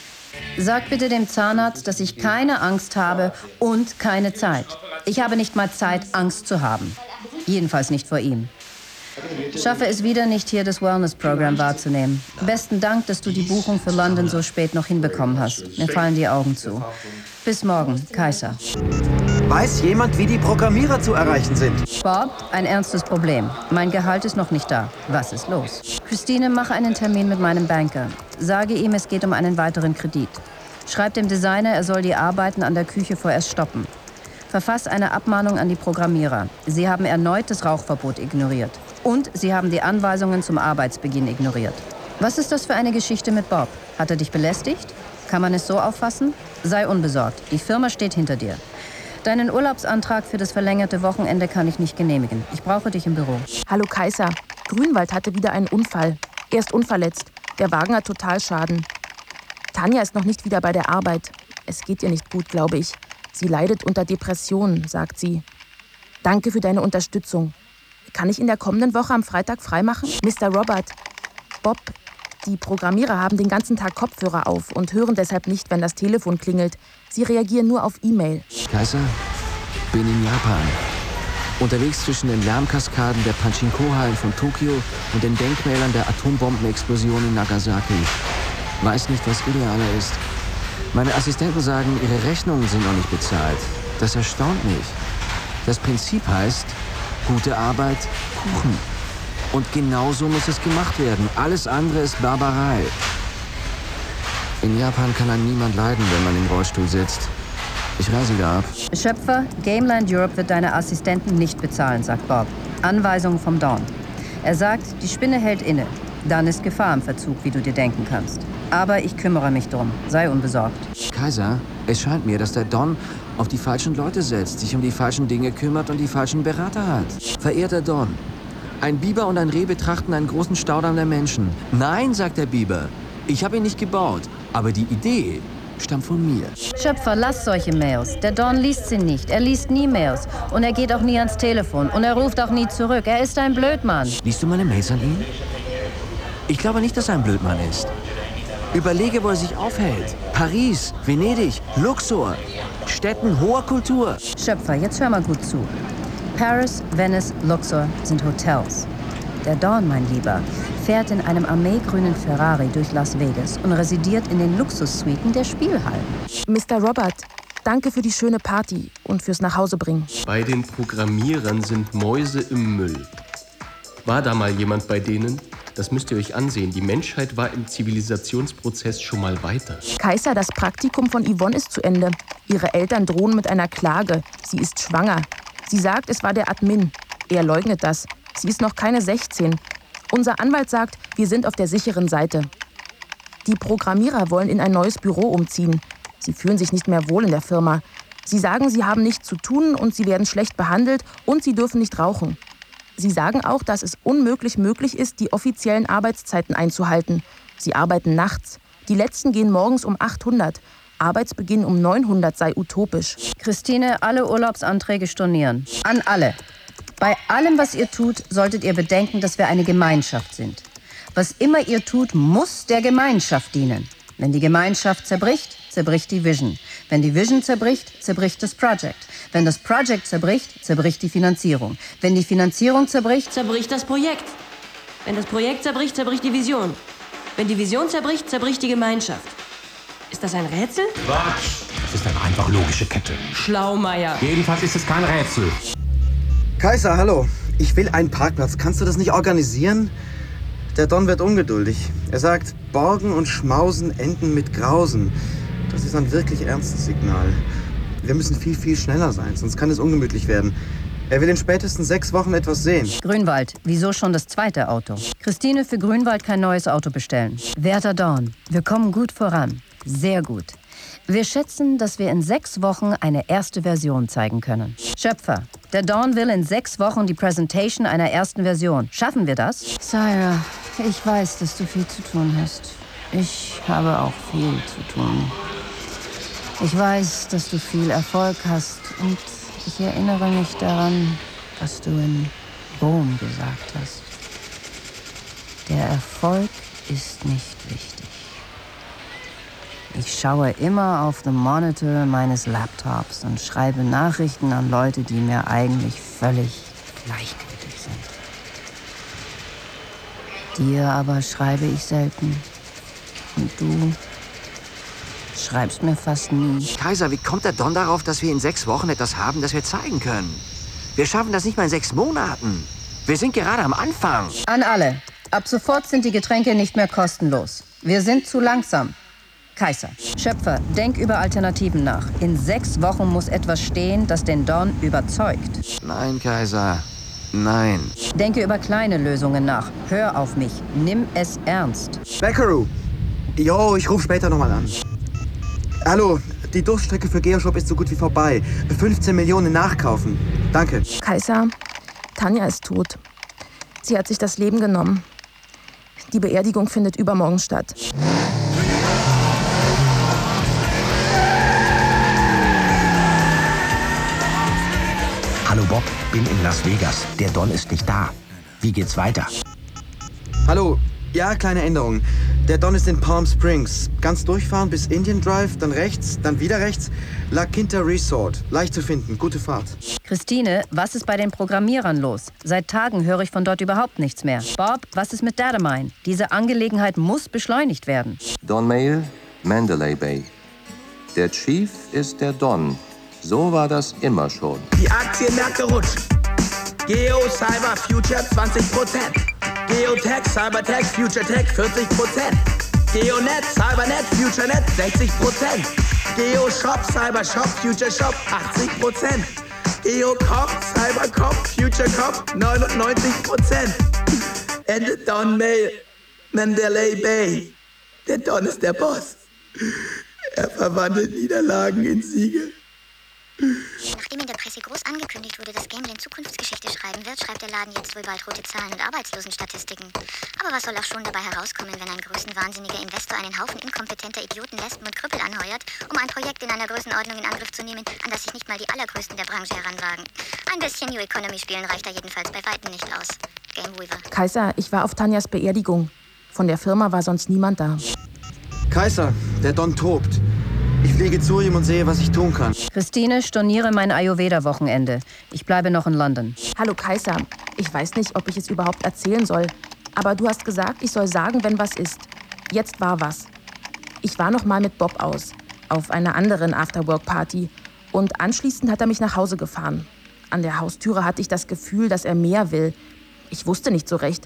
Sag bitte dem Zahnarzt, dass ich keine Angst habe und keine Zeit. Ich habe nicht mal Zeit, Angst zu haben. Jedenfalls nicht vor ihm. Schaffe es wieder nicht, hier das Wellness-Programm wahrzunehmen. Besten Dank, dass du die Buchung für London so spät noch hinbekommen hast. Mir fallen die Augen zu. Bis morgen, Kaiser. Weiß jemand, wie die Programmierer zu erreichen sind? Bob, ein ernstes Problem. Mein Gehalt ist noch nicht da. Was ist los? Christine, mach einen Termin mit meinem Banker. Sage ihm, es geht um einen weiteren Kredit. Schreib dem Designer, er soll die Arbeiten an der Küche vorerst stoppen. Verfass eine Abmahnung an die Programmierer. Sie haben erneut das Rauchverbot ignoriert. Und sie haben die Anweisungen zum Arbeitsbeginn ignoriert. Was ist das für eine Geschichte mit Bob? Hat er dich belästigt? Kann man es so auffassen? Sei unbesorgt. Die Firma steht hinter dir. Deinen Urlaubsantrag für das verlängerte Wochenende kann ich nicht genehmigen. Ich brauche dich im Büro. Hallo Kaiser. Grünwald hatte wieder einen Unfall. Er ist unverletzt. Der Wagen hat Totalschaden. Tanja ist noch nicht wieder bei der Arbeit. Es geht ihr nicht gut, glaube ich. Sie leidet unter Depressionen, sagt sie. Danke für deine Unterstützung. Kann ich in der kommenden Woche am Freitag freimachen? Mister Robert, Bob, die Programmierer haben den ganzen Tag Kopfhörer auf und hören deshalb nicht, wenn das Telefon klingelt. Sie reagieren nur auf E-Mail. Kaiser, bin in Japan. Unterwegs zwischen den Lärmkaskaden der Pachinko-Hallen von Tokio und den Denkmälern der Atombombenexplosion in Nagasaki. Weiß nicht, was idealer ist. Meine Assistenten sagen, ihre Rechnungen sind noch nicht bezahlt. Das erstaunt mich. Das Prinzip heißt, gute Arbeit, Kuchen. Und genau so muss es gemacht werden. Alles andere ist Barbarei. In Japan kann einem niemand leiden, wenn man im Rollstuhl sitzt. Ich reise wieder ab. Schöpfer, Gameland Europe wird deine Assistenten nicht bezahlen, sagt Bob. Anweisung vom Dawn. Er sagt, die Spinne hält inne. Dann ist Gefahr im Verzug, wie du dir denken kannst. Aber ich kümmere mich drum. Sei unbesorgt. Kaiser, es scheint mir, dass der Don auf die falschen Leute setzt, sich um die falschen Dinge kümmert und die falschen Berater hat. Verehrter Don, ein Biber und ein Reh betrachten einen großen Staudamm der Menschen. Nein, sagt der Biber, ich habe ihn nicht gebaut, aber die Idee stammt von mir. Schöpfer, lass solche Mails. Der Don liest sie nicht. Er liest nie Mails. Und er geht auch nie ans Telefon. Und er ruft auch nie zurück. Er ist ein Blödmann. Liest du meine Mails an ihn? Ich glaube nicht, dass er ein Blödmann ist. Überlege, wo er sich aufhält. Paris, Venedig, Luxor. Städten hoher Kultur. Schöpfer, jetzt hör mal gut zu. Paris, Venice, Luxor sind Hotels. Der Don, mein Lieber, fährt in einem armeegrünen Ferrari durch Las Vegas und residiert in den Luxussuiten der Spielhallen. Mister Robert, danke für die schöne Party und fürs Nachhausebringen. Bei den Programmierern sind Mäuse im Müll. War da mal jemand bei denen? Das müsst ihr euch ansehen. Die Menschheit war im Zivilisationsprozess schon mal weiter. Kaiser, das Praktikum von Yvonne ist zu Ende. Ihre Eltern drohen mit einer Klage. Sie ist schwanger. Sie sagt, es war der Admin. Er leugnet das. Sie ist noch keine sechzehn. Unser Anwalt sagt, wir sind auf der sicheren Seite. Die Programmierer wollen in ein neues Büro umziehen. Sie fühlen sich nicht mehr wohl in der Firma. Sie sagen, sie haben nichts zu tun und sie werden schlecht behandelt und sie dürfen nicht rauchen. Sie sagen auch, dass es unmöglich möglich ist, die offiziellen Arbeitszeiten einzuhalten. Sie arbeiten nachts. Die letzten gehen morgens um achthundert. Arbeitsbeginn um neunhundert sei utopisch. Christine, alle Urlaubsanträge stornieren. An alle. Bei allem, was ihr tut, solltet ihr bedenken, dass wir eine Gemeinschaft sind. Was immer ihr tut, muss der Gemeinschaft dienen. Wenn die Gemeinschaft zerbricht, zerbricht die Vision. Wenn die Vision zerbricht, zerbricht das Project. Wenn das Project zerbricht, zerbricht die Finanzierung. Wenn die Finanzierung zerbricht, zerbricht das Projekt. Wenn das Projekt zerbricht, zerbricht die Vision. Wenn die Vision zerbricht, zerbricht die Gemeinschaft. Ist das ein Rätsel? Quatsch! Das ist eine einfach logische Kette. Schlaumeier. Jedenfalls ist es kein Rätsel. Kaiser, hallo. Ich will einen Parkplatz. Kannst du das nicht organisieren? Der Don wird ungeduldig. Er sagt, Borgen und Schmausen enden mit Grausen. Das ist ein wirklich ernstes Signal. Wir müssen viel, viel schneller sein, sonst kann es ungemütlich werden. Er will in spätestens sechs Wochen etwas sehen. Grünwald, wieso schon das zweite Auto? Christine, für Grünwald kein neues Auto bestellen. Werter Dorn, wir kommen gut voran. Sehr gut. Wir schätzen, dass wir in sechs Wochen eine erste Version zeigen können. Schöpfer, der Dawn will in sechs Wochen die Präsentation einer ersten Version. Schaffen wir das? Sarah, ich weiß, dass du viel zu tun hast. Ich habe auch viel zu tun. Ich weiß, dass du viel Erfolg hast und ich erinnere mich daran, was du in Rom gesagt hast. Der Erfolg ist nicht wichtig. Ich schaue immer auf den Monitor meines Laptops und schreibe Nachrichten an Leute, die mir eigentlich völlig gleichgültig sind. Dir aber schreibe ich selten. Und du schreibst mir fast nie. Kaiser, wie kommt der Don darauf, dass wir in sechs Wochen etwas haben, das wir zeigen können? Wir schaffen das nicht mal in sechs Monaten. Wir sind gerade am Anfang. An alle. Ab sofort sind die Getränke nicht mehr kostenlos. Wir sind zu langsam. Kaiser, Schöpfer, denk über Alternativen nach. In sechs Wochen muss etwas stehen, das den Don überzeugt. Nein, Kaiser. Nein. Denke über kleine Lösungen nach. Hör auf mich. Nimm es ernst. Beckaroo. Jo, ich ruf später nochmal an. Hallo, die Durststrecke für Geoshop ist so gut wie vorbei. fünfzehn Millionen nachkaufen. Danke. Kaiser, Tanja ist tot. Sie hat sich das Leben genommen. Die Beerdigung findet übermorgen statt. Hallo Bob, bin in Las Vegas. Der Don ist nicht da. Wie geht's weiter? Hallo, ja, kleine Änderung. Der Don ist in Palm Springs. Ganz durchfahren bis Indian Drive, dann rechts, dann wieder rechts. La Quinta Resort. Leicht zu finden, gute Fahrt. Christine, was ist bei den Programmierern los? Seit Tagen höre ich von dort überhaupt nichts mehr. Bob, was ist mit Datamine? Diese Angelegenheit muss beschleunigt werden. Don Mail, Mandalay Bay. Der Chief ist der Don. So war das immer schon. Die Aktienmärkte rutschen. Geo, Cyber, Future zwanzig Prozent. Geotech, Cybertech, FutureTech vierzig Prozent. Geonet, Cybernet, FutureNet sechzig Prozent. Geoshop, Cybershop, FutureShop achtzig Prozent. Geocop, Cybercop, FutureCop neunundneunzig Prozent. Ende Don Mail, Mandalay Bay. Der Don ist der Boss. Er verwandelt Niederlagen in Siege. Nachdem in der Presse groß angekündigt wurde, dass Gameland Zukunftsgeschichte schreiben wird, schreibt der Laden jetzt wohl bald rote Zahlen und Arbeitslosenstatistiken. Aber was soll auch schon dabei herauskommen, wenn ein größenwahnsinniger Investor einen Haufen inkompetenter Idioten, Lesben und Krüppel anheuert, um ein Projekt in einer Größenordnung in Angriff zu nehmen, an das sich nicht mal die Allergrößten der Branche heranwagen. Ein bisschen New Economy spielen reicht da jedenfalls bei weitem nicht aus. Game Weaver. Kaiser, ich war auf Tanjas Beerdigung. Von der Firma war sonst niemand da. Kaiser, der Don tobt. Ich fliege zu ihm und sehe, was ich tun kann. Christine, storniere mein Ayurveda-Wochenende. Ich bleibe noch in London. Hallo Kaiser, ich weiß nicht, ob ich es überhaupt erzählen soll. Aber du hast gesagt, ich soll sagen, wenn was ist. Jetzt war was. Ich war noch mal mit Bob aus. Auf einer anderen Afterwork-Party. Und anschließend hat er mich nach Hause gefahren. An der Haustüre hatte ich das Gefühl, dass er mehr will. Ich wusste nicht so recht.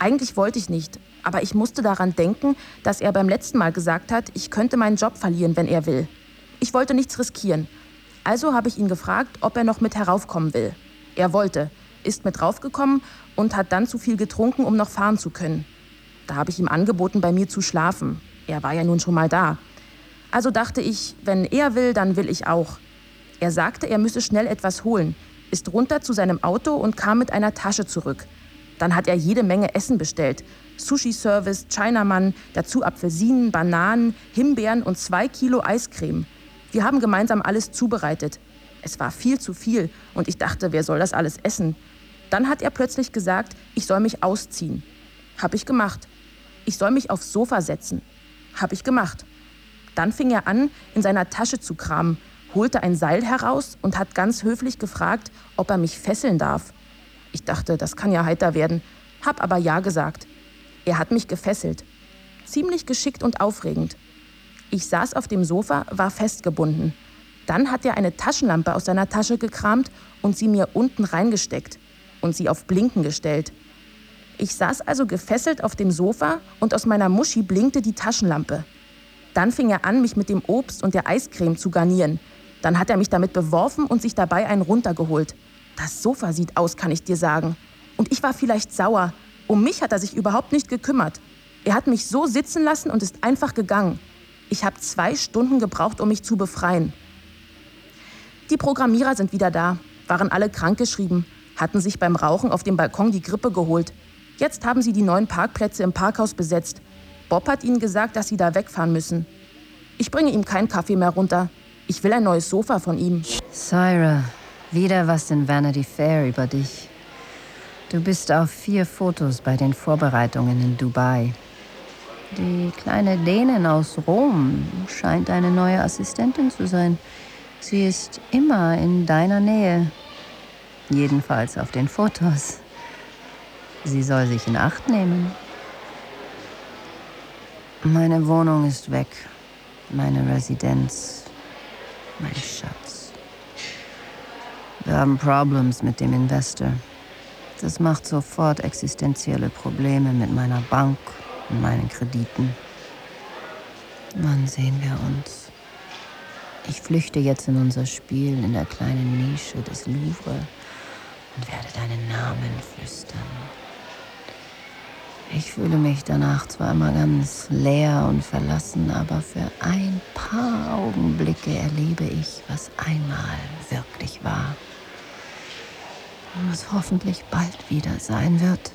Eigentlich wollte ich nicht, aber ich musste daran denken, dass er beim letzten Mal gesagt hat, ich könnte meinen Job verlieren, wenn er will. Ich wollte nichts riskieren. Also habe ich ihn gefragt, ob er noch mit heraufkommen will. Er wollte, ist mit raufgekommen und hat dann zu viel getrunken, um noch fahren zu können. Da habe ich ihm angeboten, bei mir zu schlafen. Er war ja nun schon mal da. Also dachte ich, wenn er will, dann will ich auch. Er sagte, er müsse schnell etwas holen, ist runter zu seinem Auto und kam mit einer Tasche zurück. Dann hat er jede Menge Essen bestellt. Sushi-Service, Chinamann, dazu Apfelsinen, Bananen, Himbeeren und zwei Kilo Eiscreme. Wir haben gemeinsam alles zubereitet. Es war viel zu viel und ich dachte, wer soll das alles essen? Dann hat er plötzlich gesagt, ich soll mich ausziehen. Hab ich gemacht. Ich soll mich aufs Sofa setzen. Hab ich gemacht. Dann fing er an, in seiner Tasche zu kramen, holte ein Seil heraus und hat ganz höflich gefragt, ob er mich fesseln darf. Ich dachte, das kann ja heiter werden, hab aber ja gesagt. Er hat mich gefesselt. Ziemlich geschickt und aufregend. Ich saß auf dem Sofa, war festgebunden. Dann hat er eine Taschenlampe aus seiner Tasche gekramt und sie mir unten reingesteckt und sie auf Blinken gestellt. Ich saß also gefesselt auf dem Sofa und aus meiner Muschi blinkte die Taschenlampe. Dann fing er an, mich mit dem Obst und der Eiscreme zu garnieren. Dann hat er mich damit beworfen und sich dabei einen runtergeholt. Das Sofa sieht aus, kann ich dir sagen. Und ich war vielleicht sauer. Um mich hat er sich überhaupt nicht gekümmert. Er hat mich so sitzen lassen und ist einfach gegangen. Ich habe zwei Stunden gebraucht, um mich zu befreien. Die Programmierer sind wieder da, waren alle krankgeschrieben, hatten sich beim Rauchen auf dem Balkon die Grippe geholt. Jetzt haben sie die neuen Parkplätze im Parkhaus besetzt. Bob hat ihnen gesagt, dass sie da wegfahren müssen. Ich bringe ihm keinen Kaffee mehr runter. Ich will ein neues Sofa von ihm. Syra, wieder was in Vanity Fair über dich. Du bist auf vier Fotos bei den Vorbereitungen in Dubai. Die kleine Dänin aus Rom scheint eine neue Assistentin zu sein. Sie ist immer in deiner Nähe. Jedenfalls auf den Fotos. Sie soll sich in Acht nehmen. Meine Wohnung ist weg. Meine Residenz. Mein Schatz. Wir haben Problems mit dem Investor. Das macht sofort existenzielle Probleme mit meiner Bank und meinen Krediten. Wann sehen wir uns? Ich flüchte jetzt in unser Spiel in der kleinen Nische des Louvre und werde deinen Namen flüstern. Ich fühle mich danach zwar immer ganz leer und verlassen, aber für ein paar Augenblicke erlebe ich, was einmal wirklich war. Und was hoffentlich bald wieder sein wird.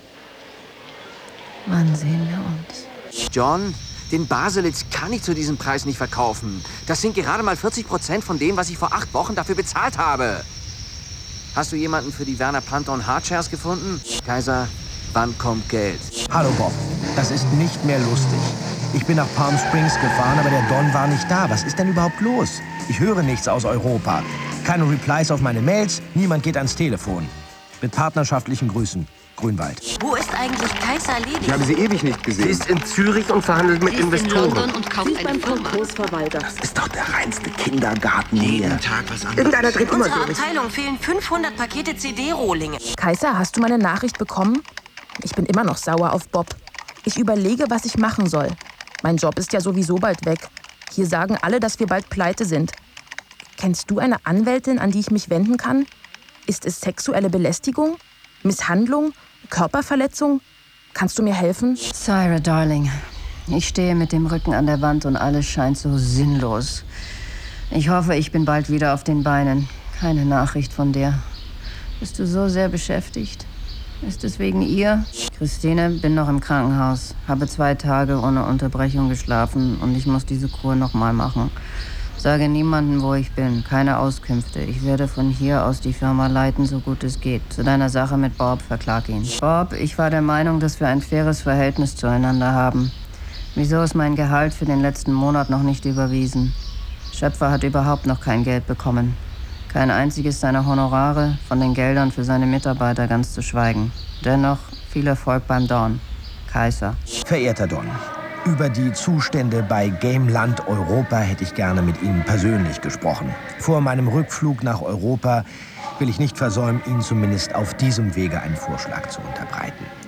Wann sehen wir uns? John, den Baselitz kann ich zu diesem Preis nicht verkaufen. Das sind gerade mal vierzig Prozent von dem, was ich vor acht Wochen dafür bezahlt habe. Hast du jemanden für die Werner Panther und Hardshares gefunden? Kaiser, wann kommt Geld? Hallo Bob, das ist nicht mehr lustig. Ich bin nach Palm Springs gefahren, aber der Don war nicht da. Was ist denn überhaupt los? Ich höre nichts aus Europa. Keine Replies auf meine Mails, niemand geht ans Telefon. Mit partnerschaftlichen Grüßen, Grünwald. Wo ist eigentlich Kaiser Ledig? Ich habe sie ewig nicht gesehen. Sie ist in Zürich und verhandelt mit Sie ist Investoren. in London und kauft eine Firma. Das ist doch der reinste Kindergarten hier. Jeden Tag was anderes. Irgendeiner dreht immer Unserer durch. Abteilung fehlen fünfhundert Pakete C D-Rohlinge. Kaiser, hast du meine Nachricht bekommen? Ich bin immer noch sauer auf Bob. Ich überlege, was ich machen soll. Mein Job ist ja sowieso bald weg. Hier sagen alle, dass wir bald pleite sind. Kennst du eine Anwältin, an die ich mich wenden kann? Ist es sexuelle Belästigung? Misshandlung? Körperverletzung? Kannst du mir helfen? Syra, Darling, ich stehe mit dem Rücken an der Wand und alles scheint so sinnlos. Ich hoffe, ich bin bald wieder auf den Beinen. Keine Nachricht von dir. Bist du so sehr beschäftigt? Ist es wegen ihr? Christine, bin noch im Krankenhaus. Habe zwei Tage ohne Unterbrechung geschlafen und ich muss diese Kur noch mal machen. Sage niemandem, wo ich bin. Keine Auskünfte. Ich werde von hier aus die Firma leiten, so gut es geht. Zu deiner Sache mit Bob, verklag ihn. Bob, ich war der Meinung, dass wir ein faires Verhältnis zueinander haben. Wieso ist mein Gehalt für den letzten Monat noch nicht überwiesen? Schöpfer hat überhaupt noch kein Geld bekommen. Kein einziges seiner Honorare, von den Geldern für seine Mitarbeiter ganz zu schweigen. Dennoch viel Erfolg beim Dawn. Kaiser. Verehrter Don, über die Zustände bei Gameland Europa hätte ich gerne mit Ihnen persönlich gesprochen. Vor meinem Rückflug nach Europa will ich nicht versäumen, Ihnen zumindest auf diesem Wege einen Vorschlag zu unterbreiten.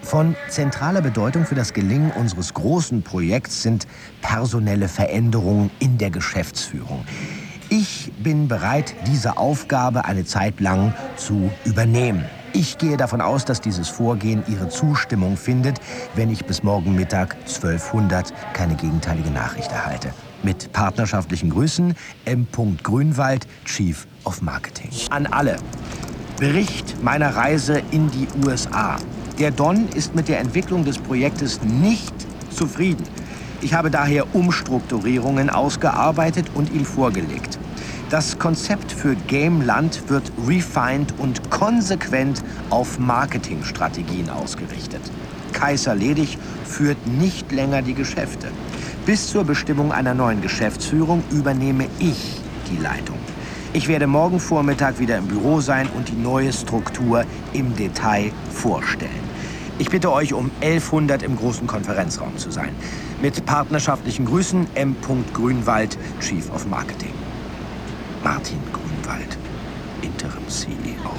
Von zentraler Bedeutung für das Gelingen unseres großen Projekts sind personelle Veränderungen in der Geschäftsführung. Ich bin bereit, diese Aufgabe eine Zeit lang zu übernehmen. Ich gehe davon aus, dass dieses Vorgehen Ihre Zustimmung findet, wenn ich bis morgen Mittag zwölfhundert keine gegenteilige Nachricht erhalte. Mit partnerschaftlichen Grüßen, M. Grünwald, Chief of Marketing. An alle. Bericht meiner Reise in die U S A. Der Don ist mit der Entwicklung des Projektes nicht zufrieden. Ich habe daher Umstrukturierungen ausgearbeitet und ihm vorgelegt. Das Konzept für Gameland wird refined und konsequent auf Marketingstrategien ausgerichtet. Kaiser Ledig führt nicht länger die Geschäfte. Bis zur Bestimmung einer neuen Geschäftsführung übernehme ich die Leitung. Ich werde morgen Vormittag wieder im Büro sein und die neue Struktur im Detail vorstellen. Ich bitte euch, um elfhundert im großen Konferenzraum zu sein. Mit partnerschaftlichen Grüßen, M. Grünwald, Chief of Marketing. Martin Grünwald, Interim C E O.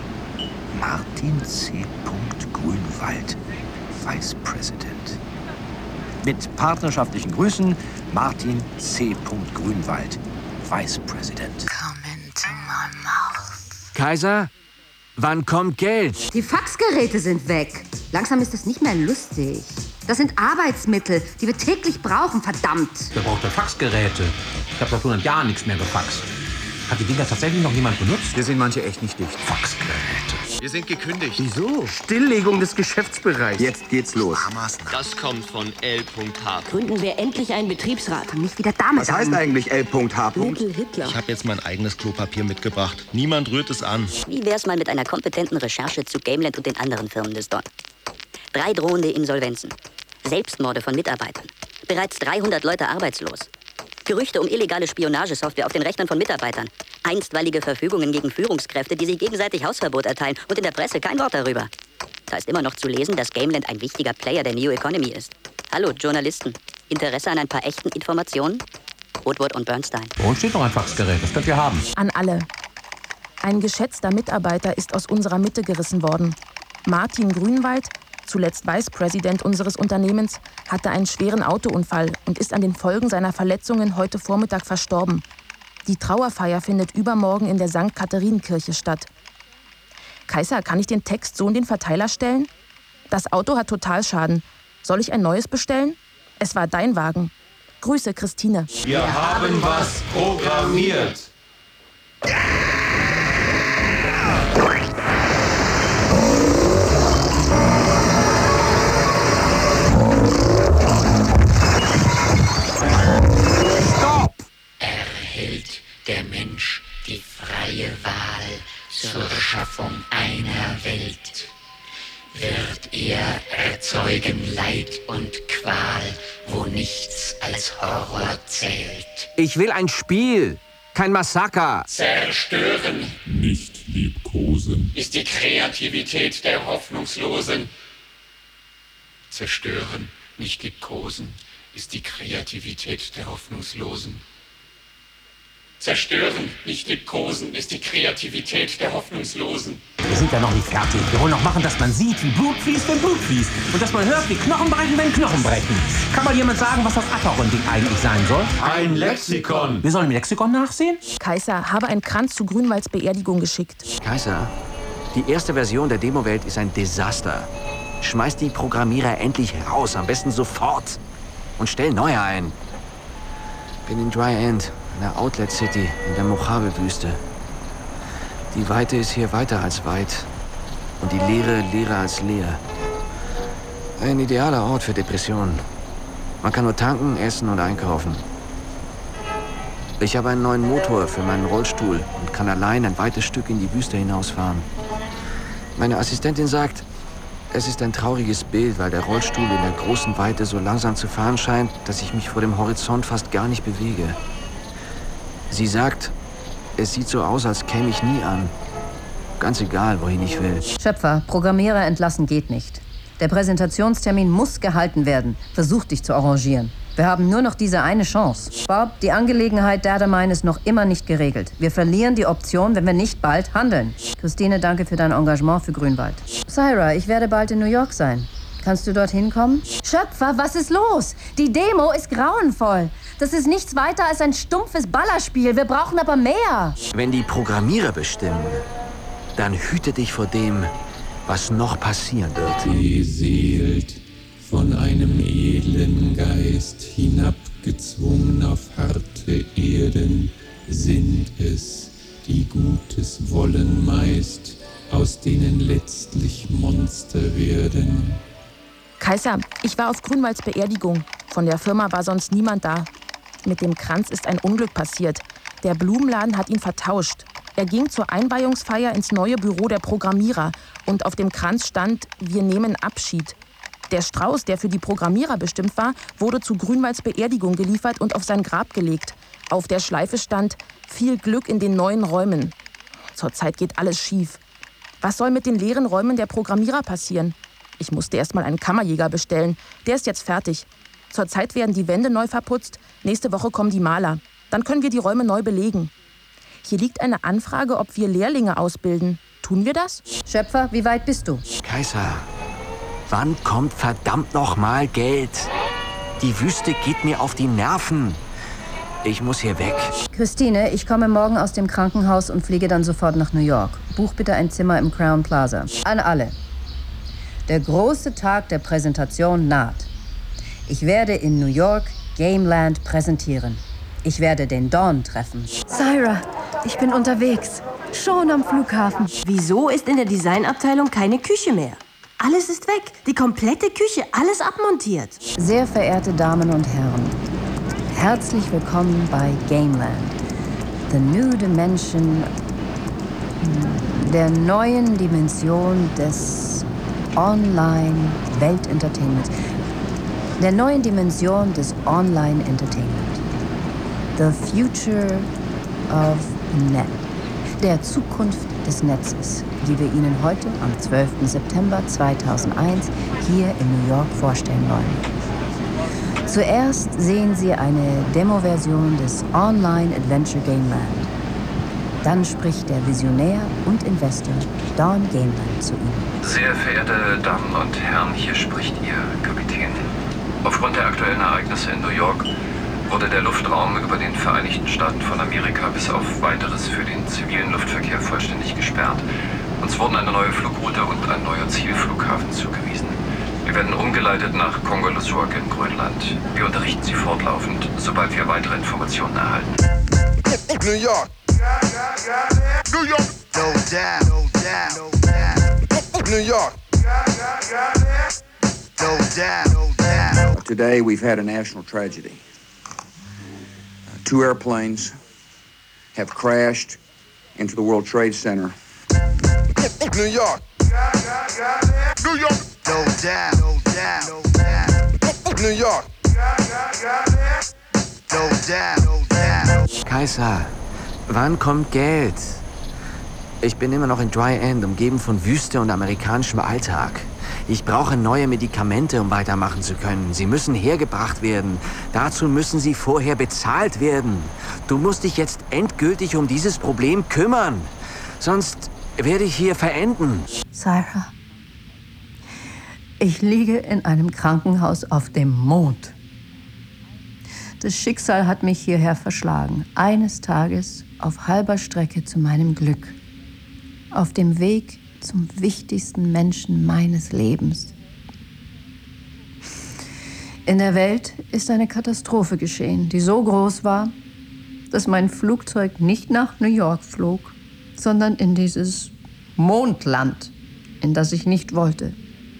Martin C. Grünwald, Vice President. Mit partnerschaftlichen Grüßen, Martin C. Grünwald, Vice President. Come into my mouth. Kaiser, wann kommt Geld? Die Faxgeräte sind weg. Langsam ist es nicht mehr lustig. Das sind Arbeitsmittel, die wir täglich brauchen, verdammt. Wer braucht denn Faxgeräte? Ich habe seit hundert Jahren nichts mehr gefaxt. Hat die Dinger tatsächlich noch jemand benutzt? Wir sind manche echt nicht dicht. Faxgeräte. Wir sind gekündigt. Wieso? Stilllegung des Geschäftsbereichs. Jetzt geht's los. Das kommt von L H. Gründen wir endlich einen Betriebsrat. Nicht wieder damit Was heißt eigentlich L H? Little Hitler. Ich habe jetzt mein eigenes Klopapier mitgebracht. Niemand rührt es an. Wie wär's mal mit einer kompetenten Recherche zu Gameland und den anderen Firmen des Don? Drei drohende Insolvenzen. Selbstmorde von Mitarbeitern. Bereits dreihundert Leute arbeitslos. Gerüchte um illegale Spionagesoftware auf den Rechnern von Mitarbeitern. Einstweilige Verfügungen gegen Führungskräfte, die sich gegenseitig Hausverbot erteilen. Und in der Presse kein Wort darüber. Da ist immer noch zu lesen, dass Gameland ein wichtiger Player der New Economy ist. Hallo, Journalisten. Interesse an ein paar echten Informationen? Woodward und Bernstein. Bei uns steht noch ein Faxgerät. Das könnt ihr haben. An alle. Ein geschätzter Mitarbeiter ist aus unserer Mitte gerissen worden. Martin Grünwald, zuletzt Vice President unseres Unternehmens, hatte einen schweren Autounfall und ist an den Folgen seiner Verletzungen heute Vormittag verstorben. Die Trauerfeier findet übermorgen in der Sankt Katharinenkirche statt. Kaiser, kann ich den Text so in den Verteiler stellen? Das Auto hat Totalschaden. Soll ich ein neues bestellen? Es war dein Wagen. Grüße, Christine. Wir haben was programmiert. Erhält der Mensch die freie Wahl zur Schaffung einer Welt, wird er erzeugen Leid und Qual, wo nichts als Horror zählt. Ich will ein Spiel, kein Massaker. Zerstören Nicht liebkosen. ist die Kreativität der Hoffnungslosen. Zerstören, nicht liebkosen, ist die Kreativität der Hoffnungslosen. Zerstören, nicht liebkosen, ist die Kreativität der Hoffnungslosen. Wir sind ja noch nicht fertig. Wir wollen noch machen, dass man sieht, wie Blut fließt, wenn Blut fließt. Und dass man hört, wie Knochen brechen, wenn Knochen brechen. Kann mal jemand sagen, was das Acheron-Ding eigentlich sein soll? Ein Lexikon. Wir sollen im Lexikon nachsehen? Kaiser, habe einen Kranz zu Grünwalds Beerdigung geschickt. Kaiser, die erste Version der Demo-Welt ist ein Desaster. Schmeiß die Programmierer endlich raus, am besten sofort. Und stell neue ein. Bin in Dry End, in der Outlet City, in der Mojave-Wüste. Die Weite ist hier weiter als weit. Und die Leere leerer als leer. Ein idealer Ort für Depressionen. Man kann nur tanken, essen und einkaufen. Ich habe einen neuen Motor für meinen Rollstuhl und kann allein ein weites Stück in die Wüste hinausfahren. Meine Assistentin sagt, es ist ein trauriges Bild, weil der Rollstuhl in der großen Weite so langsam zu fahren scheint, dass ich mich vor dem Horizont fast gar nicht bewege. Sie sagt, es sieht so aus, als käme ich nie an. Ganz egal, wohin ich will. Schöpfer, Programmierer entlassen geht nicht. Der Präsentationstermin muss gehalten werden. Versuch dich zu arrangieren. Wir haben nur noch diese eine Chance. Bob, die Angelegenheit Datamin ist noch immer nicht geregelt. Wir verlieren die Option, wenn wir nicht bald handeln. Christine, danke für dein Engagement für Grünwald. Syra, ich werde bald in New York sein. Kannst du dorthin kommen? Schöpfer, was ist los? Die Demo ist grauenvoll. Das ist nichts weiter als ein stumpfes Ballerspiel. Wir brauchen aber mehr. Wenn die Programmierer bestimmen, dann hüte dich vor dem, was noch passieren wird. Beseelt von einem edlen Geist, hinabgezwungen auf harte Erden, sind es, die Gutes wollen meist, aus denen letztlich Monster werden. Kaiser, ich war auf Grünwalds Beerdigung. Von der Firma war sonst niemand da. Mit dem Kranz ist ein Unglück passiert. Der Blumenladen hat ihn vertauscht. Er ging zur Einweihungsfeier ins neue Büro der Programmierer und auf dem Kranz stand, wir nehmen Abschied. Der Strauß, der für die Programmierer bestimmt war, wurde zu Grünwalds Beerdigung geliefert und auf sein Grab gelegt. Auf der Schleife stand, viel Glück in den neuen Räumen. Zurzeit geht alles schief. Was soll mit den leeren Räumen der Programmierer passieren? Ich musste erst mal einen Kammerjäger bestellen. Der ist jetzt fertig. Zurzeit werden die Wände neu verputzt. Nächste Woche kommen die Maler. Dann können wir die Räume neu belegen. Hier liegt eine Anfrage, ob wir Lehrlinge ausbilden. Tun wir das? Schöpfer, wie weit bist du? Kaiser, wann kommt verdammt noch mal Geld? Die Wüste geht mir auf die Nerven. Ich muss hier weg. Christine, ich komme morgen aus dem Krankenhaus und fliege dann sofort nach New York. Buch bitte ein Zimmer im Crown Plaza. An alle. Der große Tag der Präsentation naht. Ich werde in New York Gameland präsentieren. Ich werde den Dawn treffen. Syra, ich bin unterwegs. Schon am Flughafen. Wieso ist in der Designabteilung keine Küche mehr? Alles ist weg. Die komplette Küche, alles abmontiert. Sehr verehrte Damen und Herren, herzlich willkommen bei Gameland. The New Dimension, der neuen Dimension des Online-Weltentertainments. Der neuen Dimension des Online-Entertainment. The Future of Net. Der Zukunft des Netzes, die wir Ihnen heute am zwölften September zweitausendeins hier in New York vorstellen wollen. Zuerst sehen Sie eine Demo-Version des Online-Adventure Gameland. Dann spricht der Visionär und Investor Dawn Gameland zu Ihnen. Sehr verehrte Damen und Herren, hier spricht Ihr Kapitän. Aufgrund der aktuellen Ereignisse in New York wurde der Luftraum über den Vereinigten Staaten von Amerika bis auf Weiteres für den zivilen Luftverkehr vollständig gesperrt. Uns wurden eine neue Flugroute und ein neuer Zielflughafen zugewiesen. Wir werden umgeleitet nach Kongelusuaq in Grönland. Wir unterrichten Sie fortlaufend, sobald wir weitere Informationen erhalten. New York. New York. No doubt. No doubt. No doubt. New York. No doubt. No doubt. Today we've had a national tragedy. Uh, two airplanes have crashed into the World Trade Center. New York. New York. No doubt. No doubt. No doubt. New York. No doubt. No doubt. Kaiser, wann kommt Geld? Ich bin immer noch in Dry End, umgeben von Wüste und amerikanischem Alltag. Ich brauche neue Medikamente, um weitermachen zu können. Sie müssen hergebracht werden. Dazu müssen sie vorher bezahlt werden. Du musst dich jetzt endgültig um dieses Problem kümmern. Sonst werde ich hier verenden. Syra, ich liege in einem Krankenhaus auf dem Mond. Das Schicksal hat mich hierher verschlagen. Eines Tages auf halber Strecke zu meinem Glück. Auf dem Weg zum wichtigsten Menschen meines Lebens. In der Welt ist eine Katastrophe geschehen, die so groß war, dass mein Flugzeug nicht nach New York flog, sondern in dieses Mondland, in das ich nicht wollte.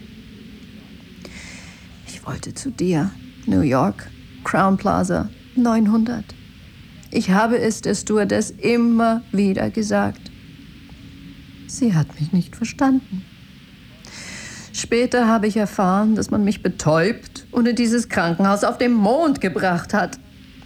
Ich wollte zu dir, New York, Crown Plaza, neunhundert. Ich habe es der Stewardess immer wieder gesagt. Sie hat mich nicht verstanden. Später habe ich erfahren, dass man mich betäubt und in dieses Krankenhaus auf dem Mond gebracht hat.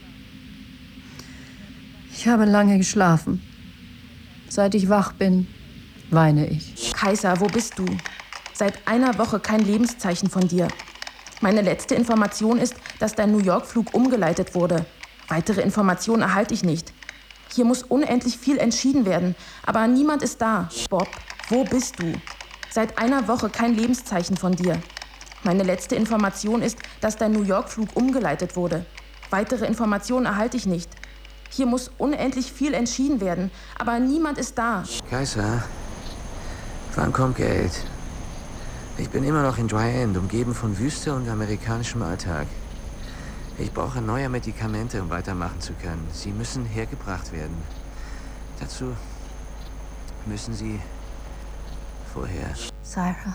Ich habe lange geschlafen. Seit ich wach bin, weine ich. Kaiser, wo bist du? Seit einer Woche kein Lebenszeichen von dir. Meine letzte Information ist, dass dein New York-Flug umgeleitet wurde. Weitere Informationen erhalte ich nicht. Hier muss unendlich viel entschieden werden, aber niemand ist da. Bob, wo bist du? Seit einer Woche kein Lebenszeichen von dir. Meine letzte Information ist, dass dein New York-Flug umgeleitet wurde. Weitere Informationen erhalte ich nicht. Hier muss unendlich viel entschieden werden, aber niemand ist da. Kaiser, wann kommt Geld? Ich bin immer noch in Dry End, umgeben von Wüste und amerikanischem Alltag. Ich brauche neue Medikamente, um weitermachen zu können. Sie müssen hergebracht werden. Dazu müssen Sie vorher... Sarah,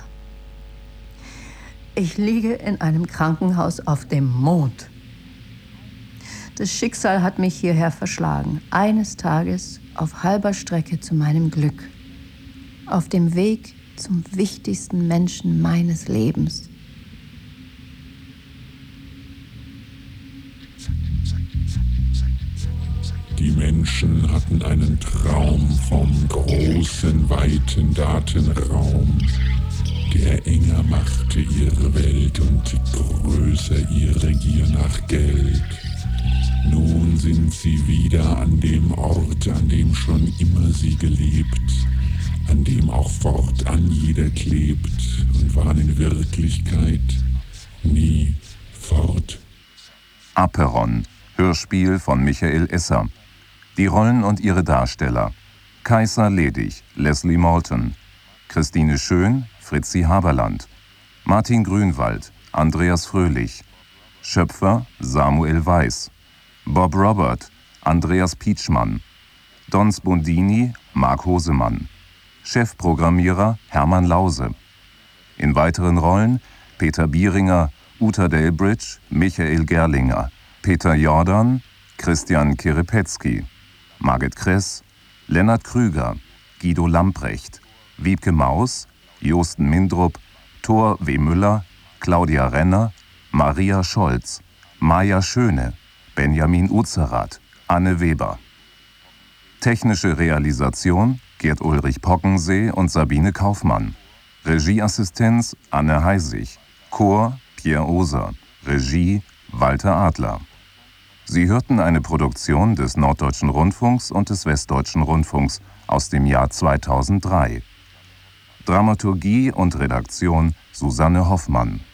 ich liege in einem Krankenhaus auf dem Mond. Das Schicksal hat mich hierher verschlagen. Eines Tages auf halber Strecke zu meinem Glück. Auf dem Weg zum wichtigsten Menschen meines Lebens. Die Menschen hatten einen Traum vom großen, weiten Datenraum, der enger machte ihre Welt und größer ihre Gier nach Geld. Nun sind sie wieder an dem Ort, an dem schon immer sie gelebt, an dem auch fortan jeder klebt und waren in Wirklichkeit nie fort. Aperon, Hörspiel von Michael Esser. Die Rollen und ihre Darsteller: Kaiser Ledig, Leslie Malton, Christine Schön, Fritzi Haberland, Martin Grünwald, Andreas Fröhlich, Schöpfer Samuel Weiß, Bob Robert, Andreas Pietschmann, Don Spondini, Marc Hosemann, Chefprogrammierer Hermann Lause. In weiteren Rollen Peter Bieringer, Uta Delbridge, Michael Gerlinger, Peter Jordan, Christian Kiripetzky, Margit Kress, Lennart Krüger, Guido Lamprecht, Wiebke Maus, Josten Mindrup, Thor W. Müller, Claudia Renner, Maria Scholz, Maja Schöne, Benjamin Uzerath, Anne Weber. Technische Realisation Gerd Ulrich Pockensee und Sabine Kaufmann. Regieassistenz Anne Heisig. Chor Pierre Oser. Regie Walter Adler. Sie hörten eine Produktion des Norddeutschen Rundfunks und des Westdeutschen Rundfunks aus dem Jahr zweitausenddrei. Dramaturgie und Redaktion Susanne Hoffmann.